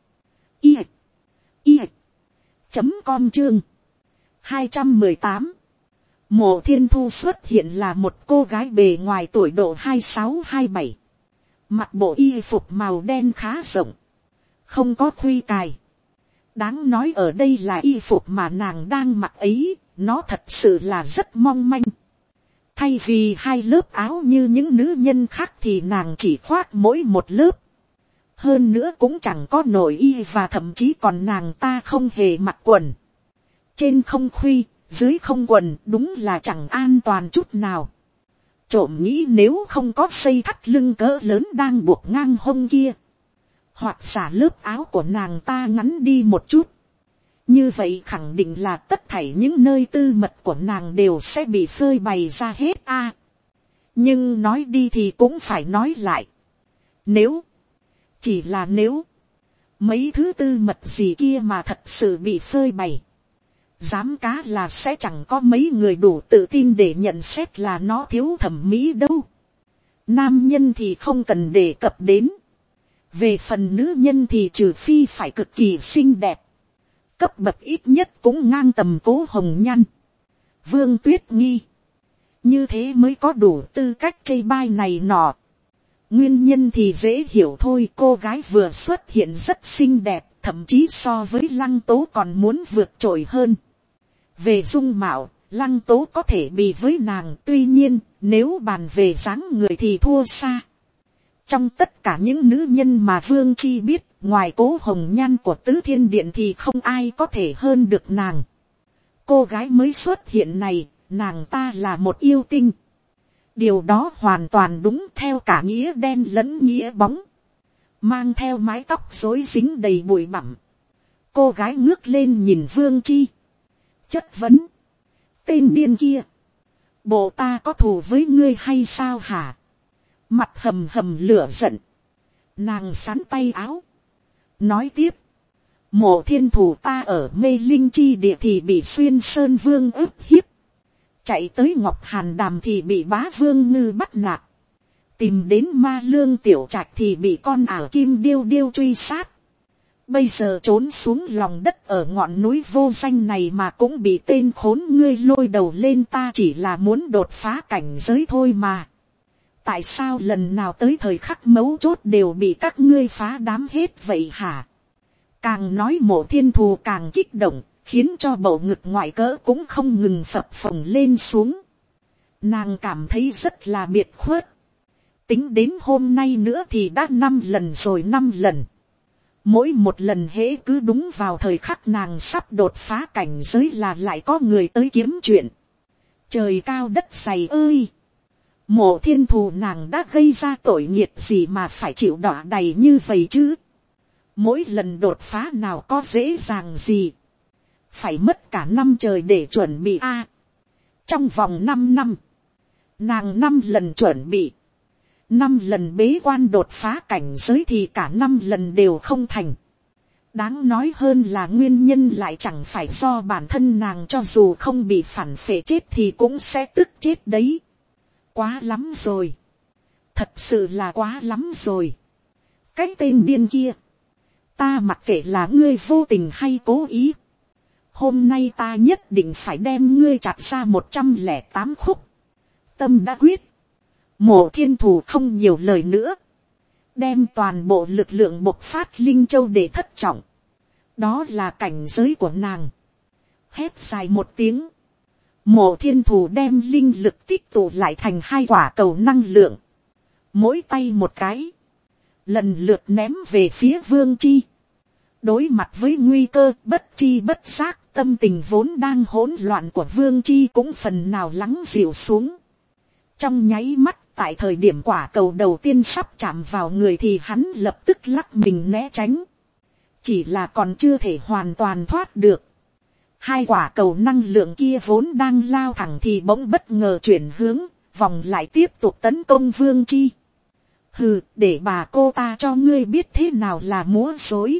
I. I. Chấm com chương. hai trăm mười tám. Mộ Thiên Thu xuất hiện là một cô gái bề ngoài tuổi độ hai sáu hai bảy. Mặc bộ y phục màu đen khá rộng. Không có khuy cài. Đáng nói ở đây là y phục mà nàng đang mặc ấy. Nó thật sự là rất mong manh. Thay vì hai lớp áo như những nữ nhân khác thì nàng chỉ khoác mỗi một lớp. Hơn nữa cũng chẳng có nội y và thậm chí còn nàng ta không hề mặc quần. Trên không khuy, dưới không quần, đúng là chẳng an toàn chút nào. Trộm nghĩ nếu không có dây thắt lưng cỡ lớn đang buộc ngang hông kia. Hoặc xả lớp áo của nàng ta ngắn đi một chút. Như vậy khẳng định là tất thảy những nơi tư mật của nàng đều sẽ bị phơi bày ra hết a. Nhưng nói đi thì cũng phải nói lại. Nếu, chỉ là nếu, mấy thứ tư mật gì kia mà thật sự bị phơi bày, dám cá là sẽ chẳng có mấy người đủ tự tin để nhận xét là nó thiếu thẩm mỹ đâu. Nam nhân thì không cần đề cập đến. Về phần nữ nhân thì trừ phi phải cực kỳ xinh đẹp, cấp bậc ít nhất cũng ngang tầm Cố Hồng Nhan, Vương Tuyết Nghi, như thế mới có đủ tư cách chê bai này nọ. Nguyên nhân thì dễ hiểu thôi, cô gái vừa xuất hiện rất xinh đẹp, thậm chí so với Lăng Tố còn muốn vượt trội hơn. Về dung mạo, Lăng Tố có thể bì với nàng, tuy nhiên nếu bàn về dáng người thì thua xa. Trong tất cả những nữ nhân mà Vương Chi biết, ngoài Cố Hồng Nhan của Tứ Thiên Điện thì không ai có thể hơn được nàng. Cô gái mới xuất hiện này, nàng ta là một yêu tinh. Điều đó hoàn toàn đúng theo cả nghĩa đen lẫn nghĩa bóng. Mang theo mái tóc rối dính đầy bụi bặm, cô gái ngước lên nhìn Vương Chi, chất vấn: tên điên kia, bộ ta có thù với ngươi hay sao hả? Mặt hầm hầm lửa giận, nàng sắn tay áo, nói tiếp: Mộ Thiên Thủ ta ở Mê Linh Chi Địa thì bị Xuyên Sơn Vương ức hiếp, chạy tới Ngọc Hàn Đàm thì bị Bá Vương Ngư bắt nạt, tìm đến Ma Lương Tiểu Trạch thì bị con ảo Kim Điêu Điêu truy sát. Bây giờ trốn xuống lòng đất ở ngọn núi vô danh này mà cũng bị tên khốn ngươi lôi đầu lên, ta chỉ là muốn đột phá cảnh giới thôi mà. Tại sao lần nào tới thời khắc mấu chốt đều bị các ngươi phá đám hết vậy hả? Càng nói Mộ Thiên Thù càng kích động, khiến cho bầu ngực ngoại cỡ cũng không ngừng phập phồng lên xuống. Nàng cảm thấy rất là biệt khuất. Tính đến hôm nay nữa thì đã năm lần rồi năm lần. Mỗi một lần hễ cứ đúng vào thời khắc nàng sắp đột phá cảnh giới là lại có người tới kiếm chuyện. Trời cao đất dày ơi! Mộ Thiên Thù nàng đã gây ra tội nghiệt gì mà phải chịu đọa đầy như vậy chứ? Mỗi lần đột phá nào có dễ dàng gì? Phải mất cả năm trời để chuẩn bị a. À, trong vòng năm năm, nàng năm lần chuẩn bị, năm lần bế quan đột phá cảnh giới thì cả năm lần đều không thành. Đáng nói hơn là nguyên nhân lại chẳng phải do bản thân nàng, cho dù không bị phản phệ chết thì cũng sẽ tức chết đấy. Quá lắm rồi. Thật sự là quá lắm rồi. Cái tên điên kia. Ta mặc kệ là ngươi vô tình hay cố ý. Hôm nay ta nhất định phải đem ngươi chặt ra một trăm lẻ tám khúc. Tâm đã quyết. Mộ Thiên Thù không nhiều lời nữa. Đem toàn bộ lực lượng bộc phát Linh Châu để thất trọng. Đó là cảnh giới của nàng. Hét dài một tiếng. Mộ Thiên Thù đem linh lực tích tụ lại thành hai quả cầu năng lượng. Mỗi tay một cái. Lần lượt ném về phía Vương Chi. Đối mặt với nguy cơ bất chi bất giác, tâm tình vốn đang hỗn loạn của Vương Chi cũng phần nào lắng dịu xuống. Trong nháy mắt, tại thời điểm quả cầu đầu tiên sắp chạm vào người thì hắn lập tức lắc mình né tránh. Chỉ là còn chưa thể hoàn toàn thoát được. Hai quả cầu năng lượng kia vốn đang lao thẳng thì bỗng bất ngờ chuyển hướng, vòng lại tiếp tục tấn công Vương Chi. Hừ, để bà cô ta cho ngươi biết thế nào là múa rối.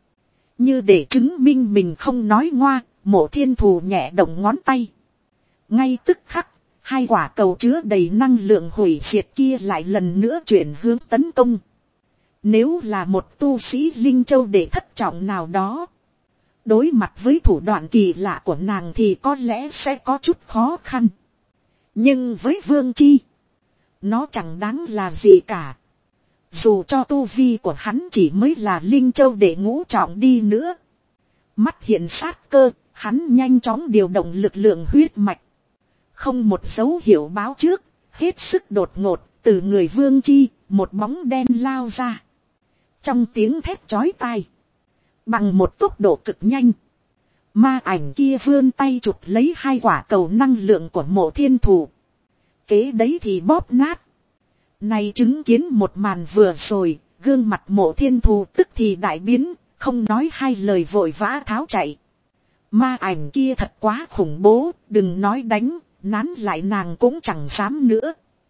Như để chứng minh mình không nói ngoa, Mộ Thiên Thù nhẹ động ngón tay. Ngay tức khắc, hai quả cầu chứa đầy năng lượng hủy diệt kia lại lần nữa chuyển hướng tấn công. Nếu là một tu sĩ Linh Châu để thất trọng nào đó, đối mặt với thủ đoạn kỳ lạ của nàng thì có lẽ sẽ có chút khó khăn. Nhưng với Vương Chi, nó chẳng đáng là gì cả. Dù cho tu vi của hắn chỉ mới là Linh Châu để ngũ trọng đi nữa. Mắt hiện sát cơ, hắn nhanh chóng điều động lực lượng huyết mạch. Không một dấu hiệu báo trước, hết sức đột ngột, từ người Vương Chi, một bóng đen lao ra. Trong tiếng thét chói tai, bằng một tốc độ cực nhanh, ma ảnh kia vươn tay chụp lấy hai quả cầu năng lượng của Mộ Thiên Thù. Kế đấy thì bóp nát. Này chứng kiến một màn vừa rồi, gương mặt Mộ Thiên Thù tức thì đại biến, không nói hai lời vội vã tháo chạy. Ma ảnh kia thật quá khủng bố, đừng nói đánh, nán lại nàng cũng chẳng dám nữa.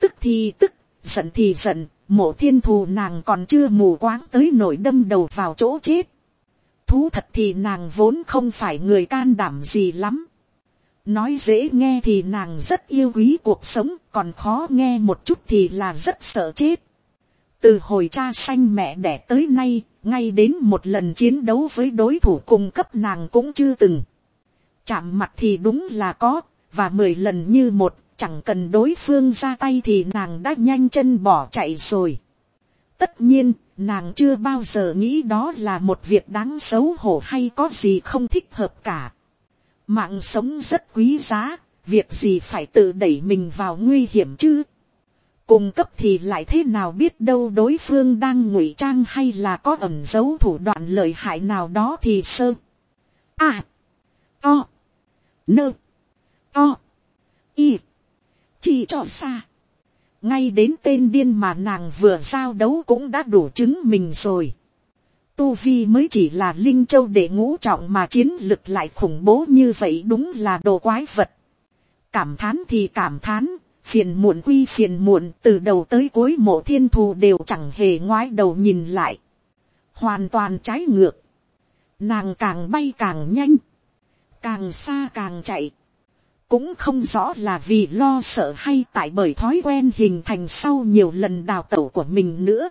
tức thì tức, giận thì giận, Mộ Thiên Thù nàng còn chưa mù quáng tới nổi đâm đầu vào chỗ chết. Thú thật thì nàng vốn không phải người can đảm gì lắm. Nói dễ nghe thì nàng rất yêu quý cuộc sống, còn khó nghe một chút thì là rất sợ chết. Từ hồi cha sanh mẹ đẻ tới nay, ngay đến một lần chiến đấu với đối thủ cùng cấp nàng cũng chưa từng. Chạm mặt thì đúng là có, và mười lần như một, chẳng cần đối phương ra tay thì nàng đã nhanh chân bỏ chạy rồi. Tất nhiên, nàng chưa bao giờ nghĩ đó là một việc đáng xấu hổ hay có gì không thích hợp cả. Mạng sống rất quý giá, việc gì phải tự đẩy mình vào nguy hiểm chứ. Cùng cấp thì lại thế nào biết đâu đối phương đang ngụy trang hay là có ẩn giấu thủ đoạn lợi hại nào đó thì sơ. À. O. Nơ. O. Y. Chỉ cho xa. Ngay đến tên điên mà nàng vừa giao đấu cũng đã đủ chứng mình rồi. Tu Vi mới chỉ là Linh Châu đệ ngũ trọng mà chiến lực lại khủng bố như vậy đúng là đồ quái vật. Cảm thán thì cảm thán, phiền muộn quy phiền muộn, từ đầu tới cuối Mộ Thiên Thù đều chẳng hề ngoái đầu nhìn lại. Hoàn toàn trái ngược. Nàng càng bay càng nhanh, càng xa càng chạy. Cũng không rõ là vì lo sợ hay tại bởi thói quen hình thành sau nhiều lần đào tẩu của mình nữa.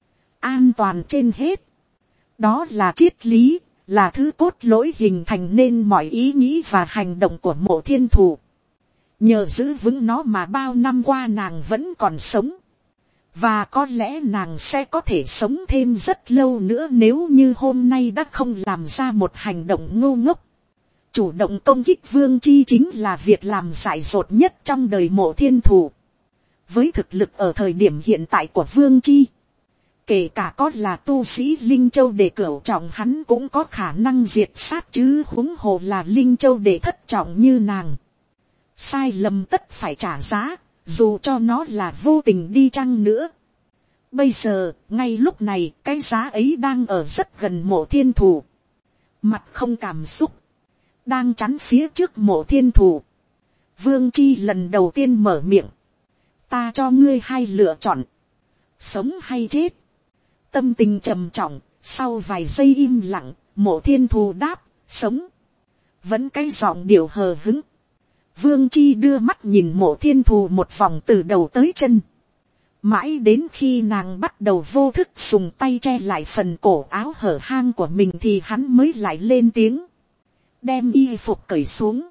An toàn trên hết. Đó là triết lý, là thứ cốt lõi hình thành nên mọi ý nghĩ và hành động của Mộ Thiên Thù. Nhờ giữ vững nó mà bao năm qua nàng vẫn còn sống. Và có lẽ nàng sẽ có thể sống thêm rất lâu nữa nếu như hôm nay đã không làm ra một hành động ngu ngốc. Chủ động công kích Vương Chi chính là việc làm dại dột nhất trong đời Mộ Thiên Thù. Với thực lực ở thời điểm hiện tại của Vương Chi, kể cả có là tu sĩ Linh Châu đệ cửu trọng hắn cũng có khả năng diệt sát chứ huống hồ là Linh Châu đệ thất trọng như nàng. Sai lầm tất phải trả giá, dù cho nó là vô tình đi chăng nữa. Bây giờ, ngay lúc này, cái giá ấy đang ở rất gần Mộ Thiên Thù. Mặt không cảm xúc, đang chắn phía trước Mộ Thiên Thù. Vương Chi lần đầu tiên mở miệng. Ta cho ngươi hai lựa chọn. Sống hay chết. Tâm tình trầm trọng, sau vài giây im lặng, Mộ Thiên Thù đáp, sống. Vẫn cái giọng điệu hờ hứng. Vương Chi đưa mắt nhìn Mộ Thiên Thù một vòng từ đầu tới chân. Mãi đến khi nàng bắt đầu vô thức dùng tay che lại phần cổ áo hở hang của mình thì hắn mới lại lên tiếng. Đem y phục cởi xuống.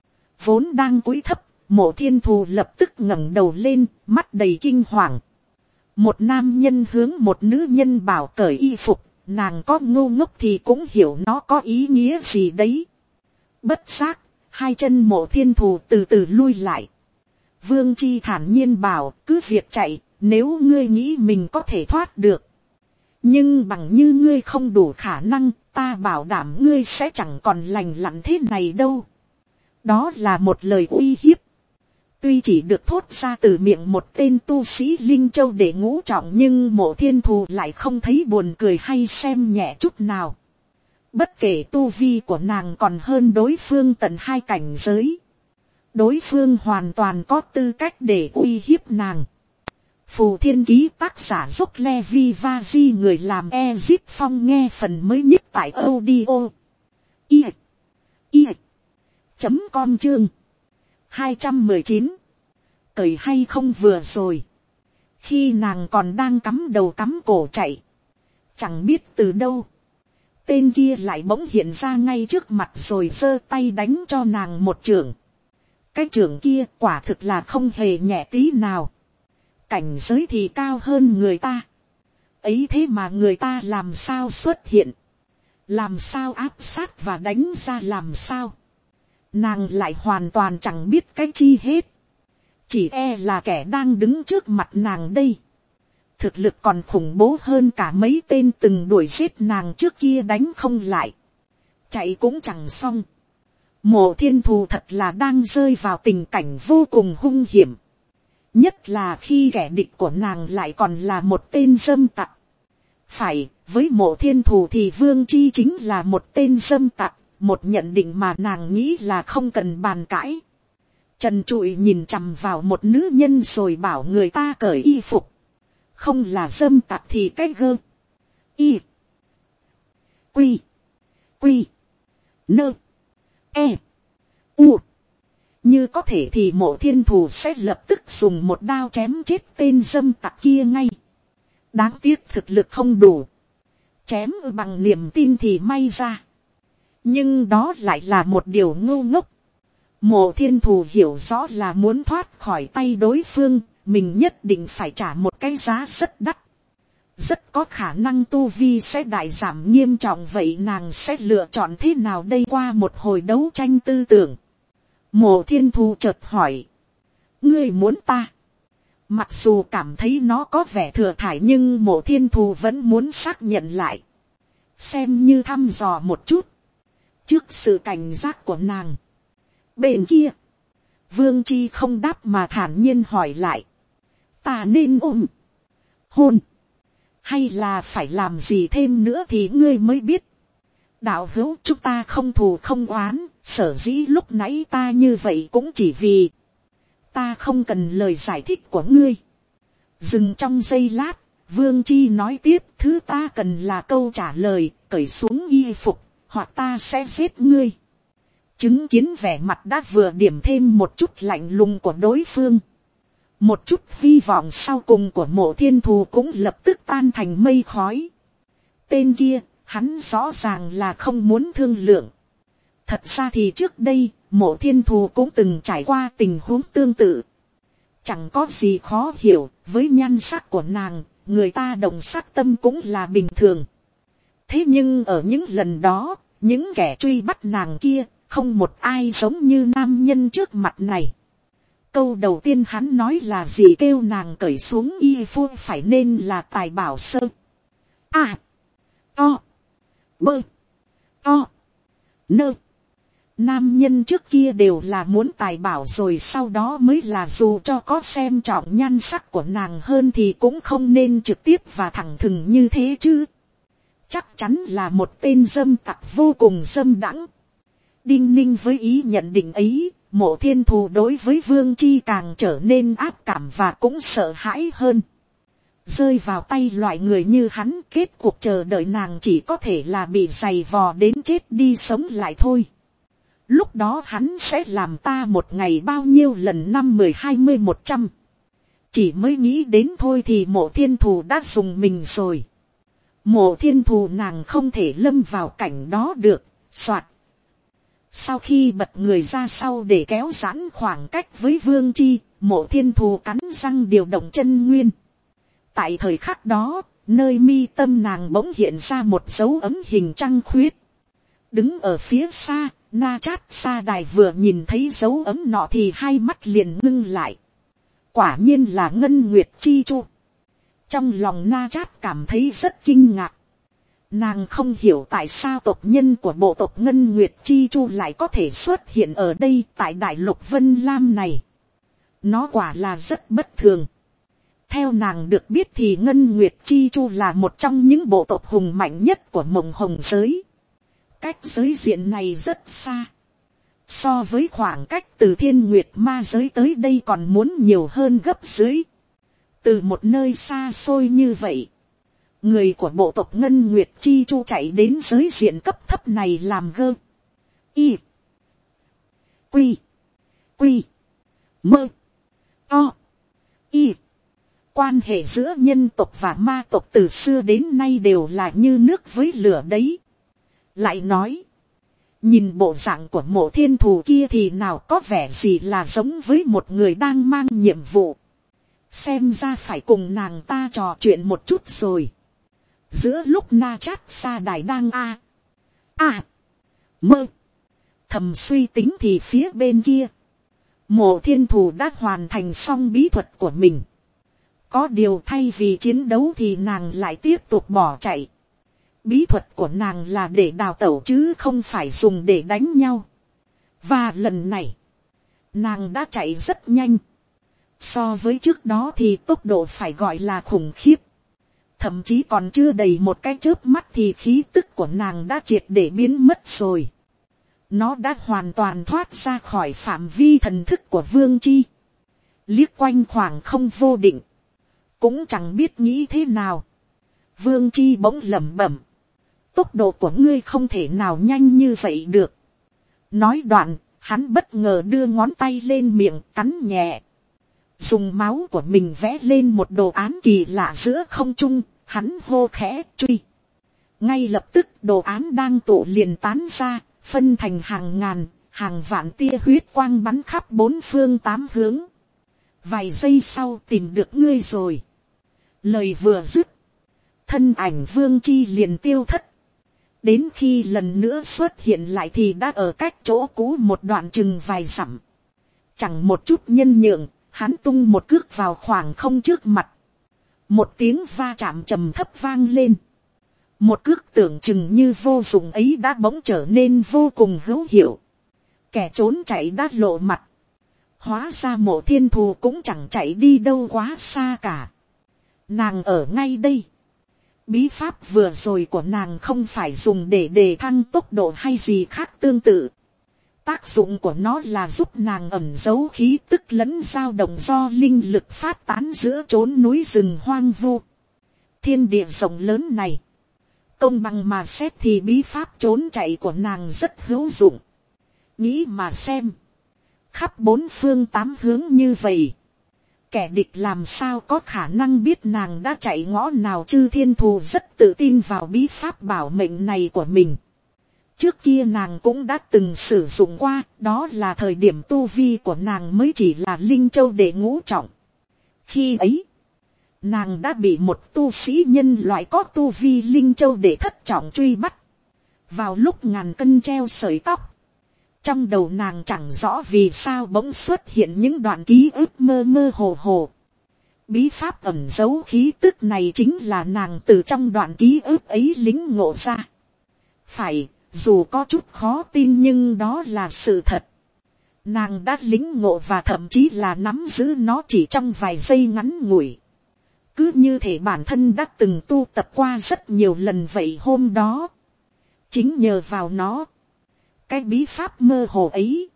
Vốn đang cúi thấp, Mộ Thiên Thù lập tức ngẩng đầu lên, mắt đầy kinh hoàng. Một nam nhân hướng một nữ nhân bảo cởi y phục, nàng có ngu ngốc thì cũng hiểu nó có ý nghĩa gì đấy. Bất giác, hai chân Mộ Thiên Thù từ từ lui lại. Vương Chi thản nhiên bảo, cứ việc chạy, nếu ngươi nghĩ mình có thể thoát được. Nhưng bằng như ngươi không đủ khả năng, ta bảo đảm ngươi sẽ chẳng còn lành lặn thế này đâu. Đó là một lời uy hiếp. Tuy chỉ được thốt ra từ miệng một tên tu sĩ Linh Châu đệ ngũ trọng nhưng Mộ Thiên Thù lại không thấy buồn cười hay xem nhẹ chút nào. Bất kể tu vi của nàng còn hơn đối phương tận hai cảnh giới. Đối phương hoàn toàn có tư cách để uy hiếp nàng. Phù Thiên Ký tác giả Dốc Levi Vaji người làm Ezip Phong nghe phần mới nhất tại audio. I. I. Chấm com chương. hai trăm mười chín. Cởi hay không vừa rồi. Khi nàng còn đang cắm đầu cắm cổ chạy. Chẳng biết từ đâu. Tên kia lại bỗng hiện ra ngay trước mặt rồi giơ tay đánh cho nàng một chưởng. Cái chưởng kia quả thực là không hề nhẹ tí nào. Cảnh giới thì cao hơn người ta. Ấy thế mà người ta làm sao xuất hiện. Làm sao áp sát và đánh ra làm sao. Nàng lại hoàn toàn chẳng biết cái chi hết. Chỉ e là kẻ đang đứng trước mặt nàng đây. Thực lực còn khủng bố hơn cả mấy tên từng đuổi giết nàng trước kia đánh không lại. Chạy cũng chẳng xong. Mộ Thiên Thù thật là đang rơi vào tình cảnh vô cùng hung hiểm. Nhất là khi kẻ địch của nàng lại còn là một tên dâm tặc. Phải, với Mộ Thiên Thù thì Vương Chi chính là một tên dâm tặc. Một nhận định mà nàng nghĩ là không cần bàn cãi. trần trụi nhìn chằm vào một nữ nhân rồi bảo người ta cởi y phục, không là dâm tặc thì cái gơ, y, quy, quy, nơ, e, u. Như có thể thì Mộ Thiên Thù sẽ lập tức dùng một đao chém chết tên dâm tặc kia ngay. Đáng tiếc thực lực không đủ. Chém bằng niềm tin thì may ra. Nhưng đó lại là một điều ngu ngốc. Mộ Thiên Thù hiểu rõ là muốn thoát khỏi tay đối phương, mình nhất định phải trả một cái giá rất đắt. Rất có khả năng tu vi sẽ đại giảm nghiêm trọng, vậy nàng sẽ lựa chọn thế nào đây? Qua một hồi đấu tranh tư tưởng, Mộ Thiên Thù chợt hỏi, ngươi muốn ta? Mặc dù cảm thấy nó có vẻ thừa thải nhưng Mộ Thiên Thù vẫn muốn xác nhận lại, xem như thăm dò một chút. Trước sự cảnh giác của nàng, bên kia Vương Chi không đáp mà thản nhiên hỏi lại, ta nên ôm, hôn, hay là phải làm gì thêm nữa thì ngươi mới biết. Đạo hữu, chúng ta không thù không oán, sở dĩ lúc nãy ta như vậy cũng chỉ vì ta không cần lời giải thích của ngươi. Dừng trong giây lát, Vương Chi nói tiếp, thứ ta cần là câu trả lời, cởi xuống y phục, hoặc ta sẽ giết ngươi. Chứng kiến vẻ mặt đã vừa điểm thêm một chút lạnh lùng của đối phương, một chút hy vọng sau cùng của Mộ Thiên Thù cũng lập tức tan thành mây khói. Tên kia, hắn rõ ràng là không muốn thương lượng. Thật ra thì trước đây, Mộ Thiên Thù cũng từng trải qua tình huống tương tự. Chẳng có gì khó hiểu, với nhan sắc của nàng, người ta động sát tâm cũng là bình thường. Thế nhưng ở những lần đó, những kẻ truy bắt nàng kia, không một ai giống như nam nhân trước mặt này. Câu đầu tiên hắn nói là gì? Kêu nàng cởi xuống y phục, phải nên là Tài Bảo Sơ. À, to, bơ, to, nơ. Nam nhân trước kia đều là muốn tài bảo rồi sau đó mới là, dù cho có xem trọng nhan sắc của nàng hơn thì cũng không nên trực tiếp và thẳng thừng như thế chứ. Chắc chắn là một tên dâm tặc vô cùng dâm đãng. Đinh ninh với ý nhận định ấy, Mộ Thiên Thù đối với Vương Chi càng trở nên ác cảm và cũng sợ hãi hơn. Rơi vào tay loại người như hắn, kết cuộc chờ đợi nàng chỉ có thể là bị giày vò đến chết đi sống lại thôi. Lúc đó hắn sẽ làm ta một ngày bao nhiêu lần, năm mười hai mươi một trăm. Chỉ mới nghĩ đến thôi thì Mộ Thiên Thù đã dùng mình rồi. Mộ Thiên Thù nàng không thể lâm vào cảnh đó được. Soạt. Sau khi bật người ra sau để kéo giãn khoảng cách với Vương Chi, Mộ Thiên Thù cắn răng điều động chân nguyên. Tại thời khắc đó, nơi mi tâm nàng bỗng hiện ra một dấu ấm hình trăng khuyết. Đứng ở phía xa, Na Chát Sa Đài vừa nhìn thấy dấu ấm nọ thì hai mắt liền ngưng lại. Quả nhiên là Ngân Nguyệt Chi Chu. Trong lòng Na Chát cảm thấy rất kinh ngạc. Nàng không hiểu tại sao tộc nhân của bộ tộc Ngân Nguyệt Chi Chu lại có thể xuất hiện ở đây tại đại lục Vân Lam này. Nó quả là rất bất thường. Theo nàng được biết thì Ngân Nguyệt Chi Chu là một trong những bộ tộc hùng mạnh nhất của Mộng Hồng giới. Cách giới diện này rất xa. So với khoảng cách từ Thiên Nguyệt Ma giới tới đây còn muốn nhiều hơn gấp dưới. Từ một nơi xa xôi như vậy, người của bộ tộc Ngân Nguyệt Chi Chu chạy đến giới diện cấp thấp này làm gơ. Y. Quy. Quy. Mơ. To. Y. Quan hệ giữa nhân tộc và ma tộc từ xưa đến nay đều là như nước với lửa đấy. Lại nói, nhìn bộ dạng của Mộ Thiên Thù kia thì nào có vẻ gì là giống với một người đang mang nhiệm vụ. Xem ra phải cùng nàng ta trò chuyện một chút rồi. Giữa lúc Na Chát Sa Đài đang a a mơ thầm suy tính thì phía bên kia, Mộ Thiên Thù đã hoàn thành xong bí thuật của mình. Có điều thay vì chiến đấu thì nàng lại tiếp tục bỏ chạy. Bí thuật của nàng là để đào tẩu chứ không phải dùng để đánh nhau. Và lần này, nàng đã chạy rất nhanh. So với trước đó thì tốc độ phải gọi là khủng khiếp. Thậm chí còn chưa đầy một cái chớp mắt thì khí tức của nàng đã triệt để biến mất rồi. Nó đã hoàn toàn thoát ra khỏi phạm vi thần thức của Vương Chi. Liếc quanh khoảng không vô định. Cũng chẳng biết nghĩ thế nào. Vương Chi bỗng lẩm bẩm. Tốc độ của ngươi không thể nào nhanh như vậy được. Nói đoạn, hắn bất ngờ đưa ngón tay lên miệng cắn nhẹ. Dùng máu của mình vẽ lên một đồ án kỳ lạ giữa không trung. Hắn hô khẽ truy. Ngay lập tức đồ án đang tụ liền tán ra. Phân thành hàng ngàn, hàng vạn tia huyết quang bắn khắp bốn phương tám hướng. Vài giây sau tìm được ngươi rồi. Lời vừa dứt. Thân ảnh Vương Chi liền tiêu thất. Đến khi lần nữa xuất hiện lại thì đã ở cách chỗ cũ một đoạn chừng vài dặm. Chẳng một chút nhân nhượng, hắn tung một cước vào khoảng không trước mặt. Một tiếng va chạm trầm thấp vang lên. Một cước tưởng chừng như vô dụng ấy đã bỗng trở nên vô cùng hữu hiệu. Kẻ trốn chạy đã lộ mặt. Hóa ra Mộ Thiên Thù cũng chẳng chạy đi đâu quá xa cả. Nàng ở ngay đây. Bí pháp vừa rồi của nàng không phải dùng để đề thăng tốc độ hay gì khác tương tự. Tác dụng của nó là giúp nàng ẩn giấu khí tức lẫn dao động do linh lực phát tán giữa chốn núi rừng hoang vu. Thiên địa rộng lớn này. Công bằng mà xét thì bí pháp trốn chạy của nàng rất hữu dụng. Nghĩ mà xem. Khắp bốn phương tám hướng như vậy. Kẻ địch làm sao có khả năng biết nàng đã chạy ngõ nào chứ. Thiên Thù rất tự tin vào bí pháp bảo mệnh này của mình. Trước kia nàng cũng đã từng sử dụng qua. Đó là thời điểm tu vi của nàng mới chỉ là Linh Châu đệ ngũ trọng. Khi ấy. Nàng đã bị một tu sĩ nhân loại có tu vi Linh Châu để thất trọng truy bắt. Vào lúc ngàn cân treo sợi tóc. Trong đầu nàng chẳng rõ vì sao bỗng xuất hiện những đoạn ký ức mơ mơ hồ hồ. Bí pháp ẩn giấu khí tức này chính là nàng từ trong đoạn ký ức ấy lĩnh ngộ ra. Phải, dù có chút khó tin nhưng đó là sự thật. Nàng đã lĩnh ngộ và thậm chí là nắm giữ nó chỉ trong vài giây ngắn ngủi. Cứ như thể bản thân đã từng tu tập qua rất nhiều lần vậy hôm đó. Chính nhờ vào nó. Cái bí pháp mơ hồ ấy.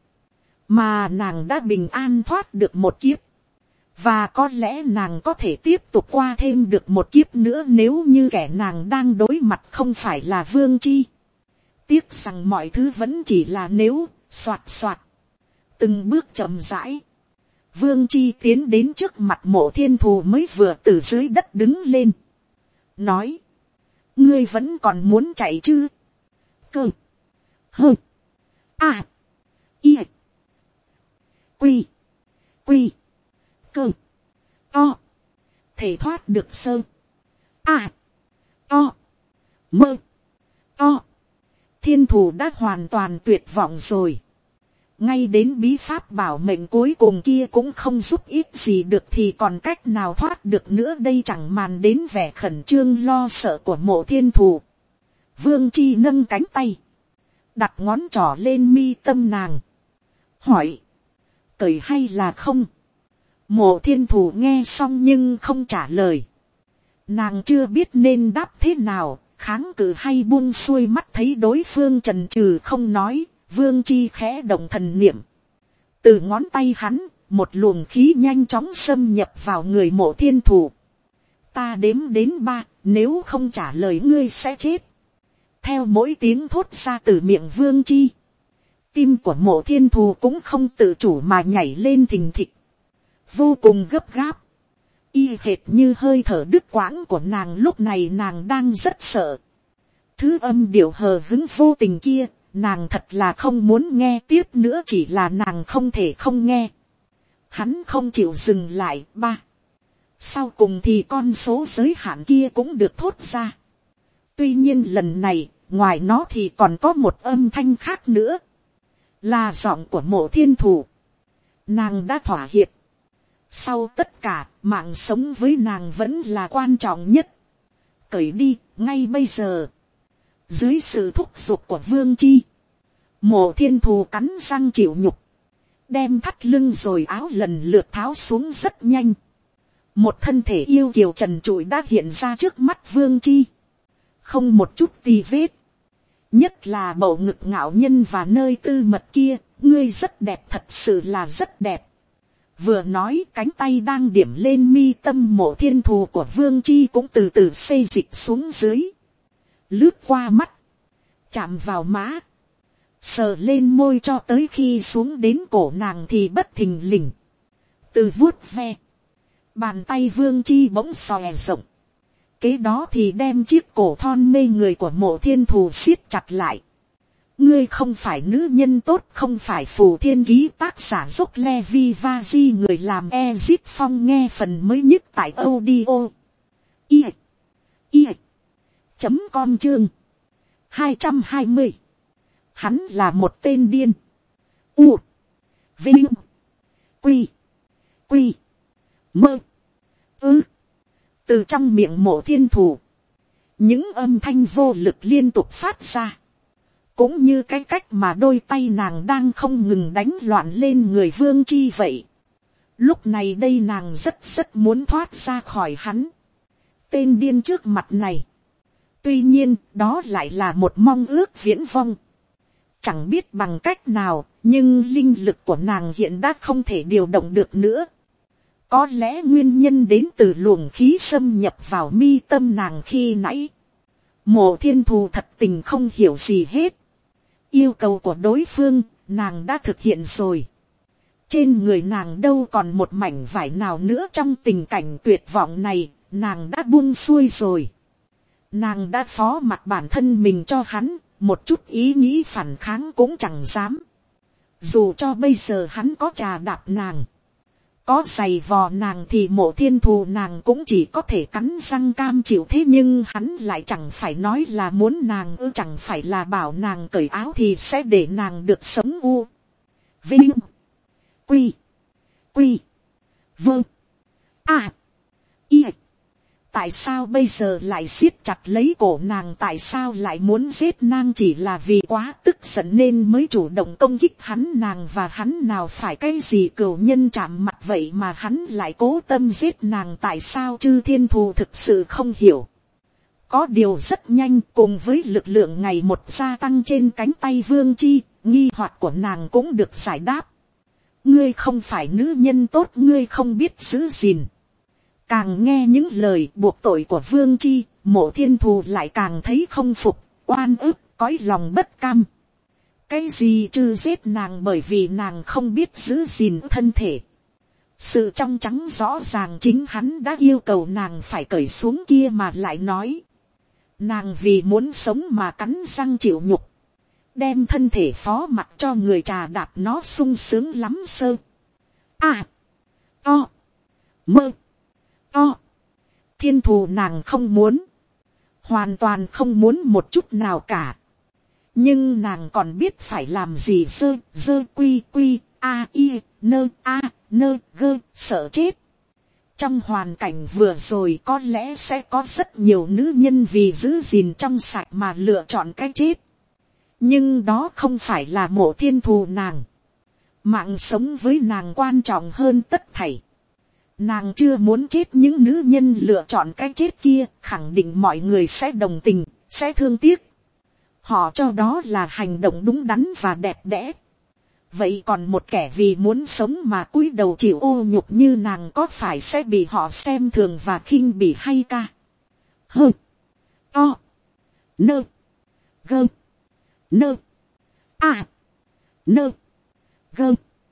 Mà nàng đã bình an thoát được một kiếp. Và có lẽ nàng có thể tiếp tục qua thêm được một kiếp nữa nếu như kẻ nàng đang đối mặt không phải là Vương Chi. Tiếc rằng mọi thứ vẫn chỉ là nếu, soạt soạt. Từng bước chậm rãi. Vương Chi tiến đến trước mặt Mộ Thiên Thù mới vừa từ dưới đất đứng lên. Nói. Ngươi vẫn còn muốn chạy chứ? Cơ. Hơ. À. Y. Quy. Quy. Cơ. To. Thể thoát được sơ. À. To. Mơ. To. Thiên Thù đã hoàn toàn tuyệt vọng rồi. Ngay đến bí pháp bảo mệnh cuối cùng kia cũng không giúp ích gì được thì còn cách nào thoát được nữa đây. Chẳng màn đến vẻ khẩn trương lo sợ của Mộ Thiên Thù. Vương Chi nâng cánh tay. Đặt ngón trỏ lên mi tâm nàng. Hỏi. Cởi hay là không? Mộ Thiên Thù nghe xong nhưng không trả lời. Nàng chưa biết nên đáp thế nào. Kháng cự hay buông xuôi mắt thấy đối phương chần chừ không nói. Vương Chi khẽ động thần niệm. Từ ngón tay hắn, một luồng khí nhanh chóng xâm nhập vào người Mộ Thiên Thù. Ta đếm đến ba, nếu không trả lời ngươi sẽ chết. Theo mỗi tiếng thốt ra từ miệng Vương Chi. Tim của Mộ Thiên Thù cũng không tự chủ mà nhảy lên thình thịch. Vô cùng gấp gáp. Y hệt như hơi thở đứt quãng của nàng lúc này nàng đang rất sợ. Thứ âm điệu hờ hứng vô tình kia. Nàng thật là không muốn nghe tiếp nữa chỉ là nàng không thể không nghe. Hắn không chịu dừng lại ba. Sau cùng thì con số giới hạn kia cũng được thốt ra. Tuy nhiên lần này, ngoài nó thì còn có một âm thanh khác nữa. Là giọng của Mộ Thiên Thù. Nàng đã thỏa hiệp. Sau tất cả, mạng sống với nàng vẫn là quan trọng nhất. Cởi đi, ngay bây giờ. Dưới sự thúc giục của Vương Chi. Mộ Thiên Thù cắn răng chịu nhục. Đem thắt lưng rồi áo lần lượt tháo xuống rất nhanh. Một thân thể yêu kiều trần trụi đã hiện ra trước mắt Vương Chi. Không một chút tì vết. nhất là bầu ngực ngạo nhân và nơi tư mật kia, ngươi rất đẹp, thật sự là rất đẹp. Vừa nói, cánh tay đang điểm lên mi tâm Mộ Thiên Thù của Vương Chi cũng từ từ xê dịch xuống dưới, lướt qua mắt, chạm vào má, sờ lên môi cho tới khi xuống đến cổ nàng thì bất thình lình, từ vuốt ve, bàn tay Vương Chi bỗng xòe rộng, kế đó thì đem chiếc cổ thon mê người của Mộ Thiên Thù siết chặt lại. Ngươi không phải nữ nhân tốt, không phải Phù Thiên Ký tác giả Dốc Levi Vaji, người làm Ezip Phong nghe phần mới nhất tại audio i i chấm com chương hai trăm hai mươi. Hắn là một tên điên. U Vinh Quy Quy Mơ Ư. Từ trong miệng Mộ Thiên Thù, những âm thanh vô lực liên tục phát ra, cũng như cái cách mà đôi tay nàng đang không ngừng đánh loạn lên người Vương Chi vậy. Lúc này đây nàng rất rất muốn thoát ra khỏi hắn, tên điên trước mặt này. Tuy nhiên đó lại là một mong ước viễn vông. Chẳng biết bằng cách nào, nhưng linh lực của nàng hiện đã không thể điều động được nữa. Có lẽ nguyên nhân đến từ luồng khí xâm nhập vào mi tâm nàng khi nãy. Mộ Thiên Thù thật tình không hiểu gì hết. Yêu cầu của đối phương, nàng đã thực hiện rồi. Trên người nàng đâu còn một mảnh vải nào nữa, trong tình cảnh tuyệt vọng này, nàng đã buông xuôi rồi. Nàng đã phó mặc bản thân mình cho hắn, một chút ý nghĩ phản kháng cũng chẳng dám. Dù cho bây giờ hắn có trà đạp nàng, có giày vò nàng thì Mộ Thiên Thù nàng cũng chỉ có thể cắn răng cam chịu. Thế nhưng hắn lại chẳng phải nói là muốn nàng ư, chẳng phải là bảo nàng cởi áo thì sẽ để nàng được sống. U Vinh Quy Quy Vâng À Y. Tại sao bây giờ lại siết chặt lấy cổ nàng, tại sao lại muốn giết nàng? Chỉ là vì quá tức giận nên mới chủ động công kích hắn. Nàng và hắn nào phải cái gì cừu nhân chạm mặt vậy mà hắn lại cố tâm giết nàng, tại sao chứ? Thiên Thù thực sự không hiểu. Có điều rất nhanh, cùng với lực lượng ngày một gia tăng trên cánh tay Vương Chi, nghi hoặc của nàng cũng được giải đáp. Ngươi không phải nữ nhân tốt, ngươi không biết giữ gìn. Càng nghe những lời buộc tội của Vương Chi, Mộ Thiên Thù lại càng thấy không phục, oan ức, cõi lòng bất cam. Cái gì chứ giết nàng bởi vì nàng không biết giữ gìn thân thể. Sự trong trắng rõ ràng chính hắn đã yêu cầu nàng phải cởi xuống kia mà lại nói. Nàng vì muốn sống mà cắn răng chịu nhục. Đem thân thể phó mặc cho người trà đạp nó sung sướng lắm sơ. À. To. Mơ. To. Thiên Thù nàng không muốn. Hoàn toàn không muốn một chút nào cả. Nhưng nàng còn biết phải làm gì. Dơ, dơ, quy, quy, a, y, nơ, a, nơ, gơ, sợ chết. Trong hoàn cảnh vừa rồi có lẽ sẽ có rất nhiều nữ nhân vì giữ gìn trong sạch mà lựa chọn cái chết. Nhưng đó không phải là Mộ Thiên Thù nàng. Mạng sống với nàng quan trọng hơn tất thảy. Nàng chưa muốn chết. Những nữ nhân lựa chọn cái chết kia khẳng định mọi người sẽ đồng tình, sẽ thương tiếc. Họ cho đó là hành động đúng đắn và đẹp đẽ. Vậy còn một kẻ vì muốn sống mà cúi đầu chịu ô nhục như nàng có phải sẽ bị họ xem thường và khinh bỉ hay ca? Hơ. To. Nơ. Gơ. Nơ. À. Nơ. Gơ.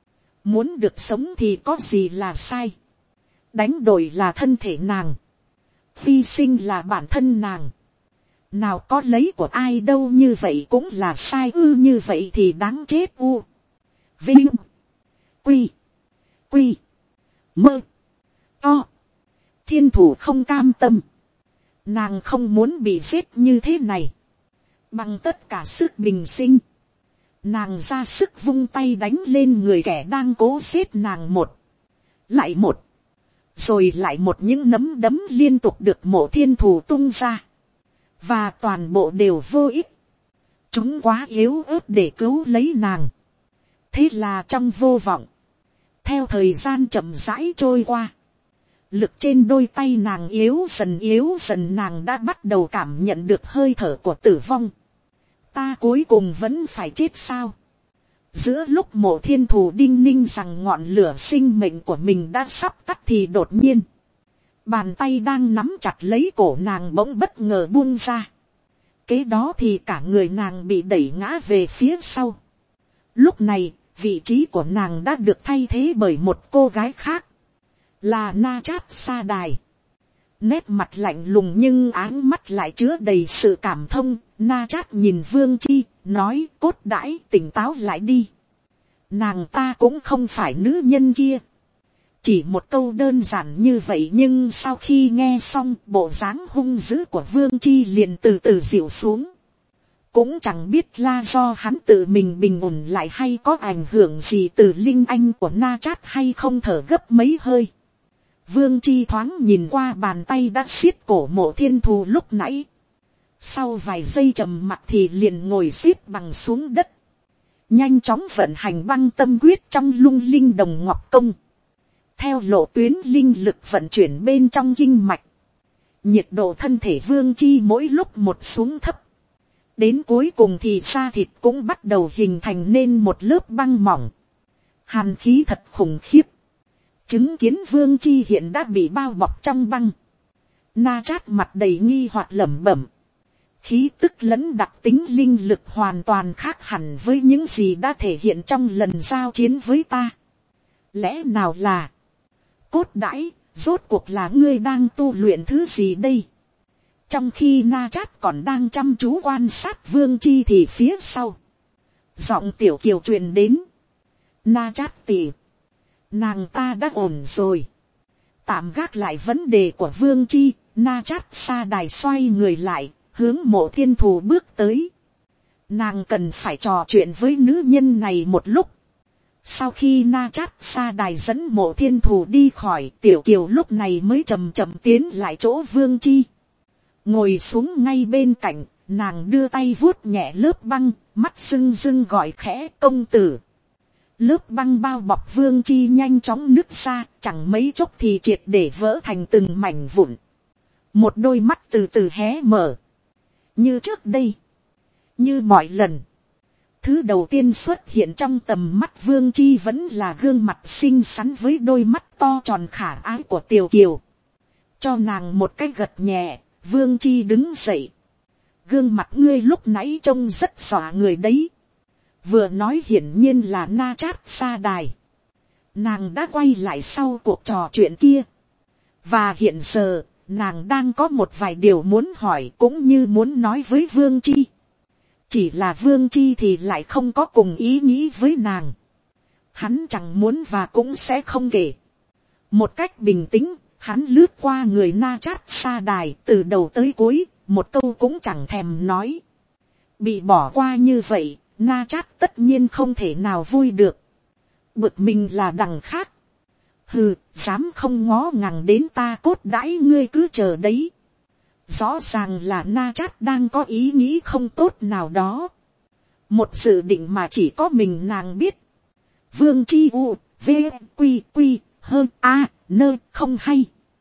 Muốn được sống thì có gì là sai? Đánh đổi là thân thể nàng. Hy sinh là bản thân nàng. Nào có lấy của ai đâu, như vậy cũng là sai ư, như vậy thì đáng chết. U Vinh Quy Quy Mơ To. Thiên Thủ không cam tâm. Nàng không muốn bị giết như thế này. Bằng tất cả sức bình sinh, nàng ra sức vung tay đánh lên người kẻ đang cố giết nàng. Một lại một, rồi lại một, những nấm đấm liên tục được Mộ Thiên Thù tung ra. Và toàn bộ đều vô ích. Chúng quá yếu ớt để cứu lấy nàng. Thế là trong vô vọng, theo thời gian chậm rãi trôi qua, lực trên đôi tay nàng yếu dần yếu dần, nàng đã bắt đầu cảm nhận được hơi thở của tử vong. ta cuối cùng vẫn phải chết sao. Giữa lúc Mộ Thiên Thù đinh ninh rằng ngọn lửa sinh mệnh của mình đã sắp tắt thì đột nhiên, bàn tay đang nắm chặt lấy cổ nàng bỗng bất ngờ buông ra. Kế đó thì cả người nàng bị đẩy ngã về phía sau. Lúc này, vị trí của nàng đã được thay thế bởi một cô gái khác, là Na Chát Sa Đài. Nét mặt lạnh lùng nhưng áng mắt lại chứa đầy sự cảm thông. Na Chát nhìn Vương Chi, nói: cốt đãi, tỉnh táo lại đi. Nàng ta cũng không phải nữ nhân kia. Chỉ một câu đơn giản như vậy, nhưng sau khi nghe xong, bộ dáng hung dữ của Vương Chi liền từ từ dịu xuống. Cũng chẳng biết là do hắn tự mình bình ổn lại hay có ảnh hưởng gì từ linh anh của Na Chát hay không, thở gấp mấy hơi. Vương Chi thoáng nhìn qua bàn tay đã siết cổ Mộ Thiên Thù lúc nãy. Sau vài giây trầm mặc thì liền ngồi xếp bằng xuống đất. Nhanh chóng vận hành băng tâm quyết trong lung linh đồng ngọc công. Theo lộ tuyến linh lực vận chuyển bên trong kinh mạch. Nhiệt độ thân thể Vương Chi mỗi lúc một xuống thấp. Đến cuối cùng thì da thịt cũng bắt đầu hình thành nên một lớp băng mỏng. Hàn khí thật khủng khiếp. Chứng kiến Vương Chi hiện đã bị bao bọc trong băng. Na Chát mặt đầy nghi hoặc lẩm bẩm. Khí tức lẫn đặc tính linh lực hoàn toàn khác hẳn với những gì đã thể hiện trong lần giao chiến với ta. Lẽ nào là... Cốt đãi, rốt cuộc là ngươi đang tu luyện thứ gì đây? Trong khi Na Chát còn đang chăm chú quan sát Vương Chi thì phía sau, giọng Tiểu Kiều truyền đến. Na Chát tỉ, nàng ta đã ổn rồi. Tạm gác lại vấn đề của Vương Chi, Na Chát Sa Đài xoay người lại, hướng Mộ Thiên Thù bước tới. Nàng cần phải trò chuyện với nữ nhân này một lúc. Sau khi Na Chát Sa Đài dẫn Mộ Thiên Thù đi khỏi, Tiểu Kiều lúc này mới chậm chậm tiến lại chỗ Vương Chi. Ngồi xuống ngay bên cạnh, nàng đưa tay vuốt nhẹ lớp băng, mắt rưng rưng gọi khẽ: công tử. Lớp băng bao bọc Vương Chi nhanh chóng nứt ra, chẳng mấy chốc thì triệt để vỡ thành từng mảnh vụn. Một đôi mắt từ từ hé mở. Như trước đây, như mọi lần, thứ đầu tiên xuất hiện trong tầm mắt Vương Chi vẫn là gương mặt xinh xắn với đôi mắt to tròn khả ái của Tiểu Kiều. Cho nàng một cái gật nhẹ, Vương Chi đứng dậy. Gương mặt ngươi lúc nãy trông rất dọa người đấy. Vừa nói hiển nhiên là Na Chát Sa Đài. Nàng đã quay lại sau cuộc trò chuyện kia. Và hiện giờ, nàng đang có một vài điều muốn hỏi cũng như muốn nói với Vương Chi. Chỉ là Vương Chi thì lại không có cùng ý nghĩ với nàng. Hắn chẳng muốn và cũng sẽ không kể. Một cách bình tĩnh, hắn lướt qua người Na Chát Sa Đài từ đầu tới cuối, một câu cũng chẳng thèm nói. Bị bỏ qua như vậy, Na Chát tất nhiên không thể nào vui được. Bực mình là đằng khác. Hừ, dám không ngó ngàng đến ta, cốt đãi ngươi cứ chờ đấy. Rõ ràng là Na Chát đang có ý nghĩ không tốt nào đó. Một dự định mà chỉ có mình nàng biết. Vương Chi u, v, quy, quy, hơn, a, nơ, không hay.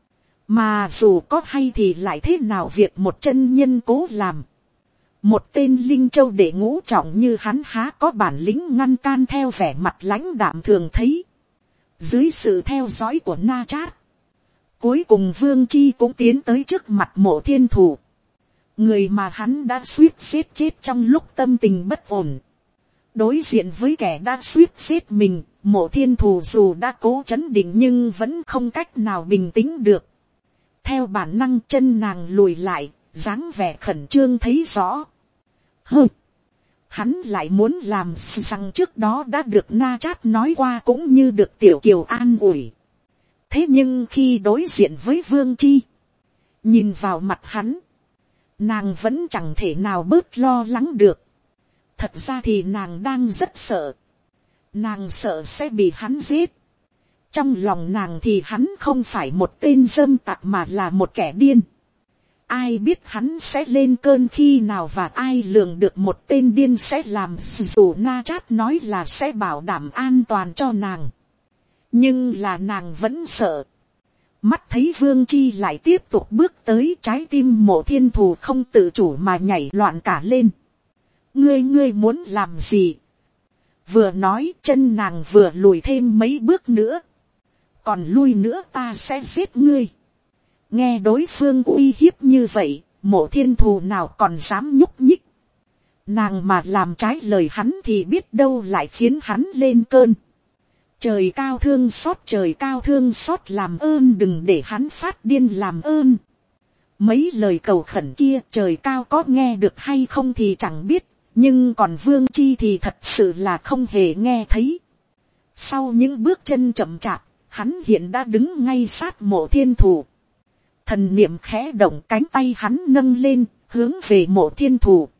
Mà dù có hay thì lại thế nào việc một chân nhân cố làm. Một tên linh châu đệ ngũ trọng như hắn há có bản lĩnh ngăn can theo vẻ mặt lãnh đạm thường thấy. Dưới sự theo dõi của Na Chát, cuối cùng Vương Chi cũng tiến tới trước mặt Mộ Thiên Thù. Người mà hắn đã suýt giết chết trong lúc tâm tình bất ổn. Đối diện với kẻ đã suýt giết mình, Mộ Thiên Thù dù đã cố chấn định nhưng vẫn không cách nào bình tĩnh được. Theo bản năng chân nàng lùi lại, dáng vẻ khẩn trương thấy rõ. Hừ, hắn lại muốn làm rằng trước đó đã được Na Chát nói qua cũng như được Tiểu Kiều an ủi. Thế nhưng khi đối diện với Vương Chi, nhìn vào mặt hắn, nàng vẫn chẳng thể nào bớt lo lắng được. Thật ra thì nàng đang rất sợ. Nàng sợ sẽ bị hắn giết. Trong lòng nàng thì hắn không phải một tên dâm tặc mà là một kẻ điên. Ai biết hắn sẽ lên cơn khi nào, và ai lường được một tên điên sẽ làm. Dù Na Chát nói là sẽ bảo đảm an toàn cho nàng, nhưng là nàng vẫn sợ. Mắt thấy Vương Chi lại tiếp tục bước tới, trái tim Mộ Thiên Thù không tự chủ mà nhảy loạn cả lên. ngươi ngươi muốn làm gì. Vừa nói chân nàng vừa lùi thêm mấy bước nữa. Còn lui nữa ta sẽ giết ngươi. Nghe đối phương uy hiếp như vậy, Mộ Thiên Thù nào còn dám nhúc nhích. Nàng mà làm trái lời hắn thì biết đâu lại khiến hắn lên cơn. Trời cao thương xót, trời cao thương xót, làm ơn đừng để hắn phát điên, làm ơn. Mấy lời cầu khẩn kia trời cao có nghe được hay không thì chẳng biết, nhưng còn Vương Chi thì thật sự là không hề nghe thấy. Sau những bước chân chậm chạp, hắn hiện đã đứng ngay sát Mộ Thiên Thù. Thần niệm khẽ động, cánh tay hắn nâng lên, hướng về Mộ Thiên Thù.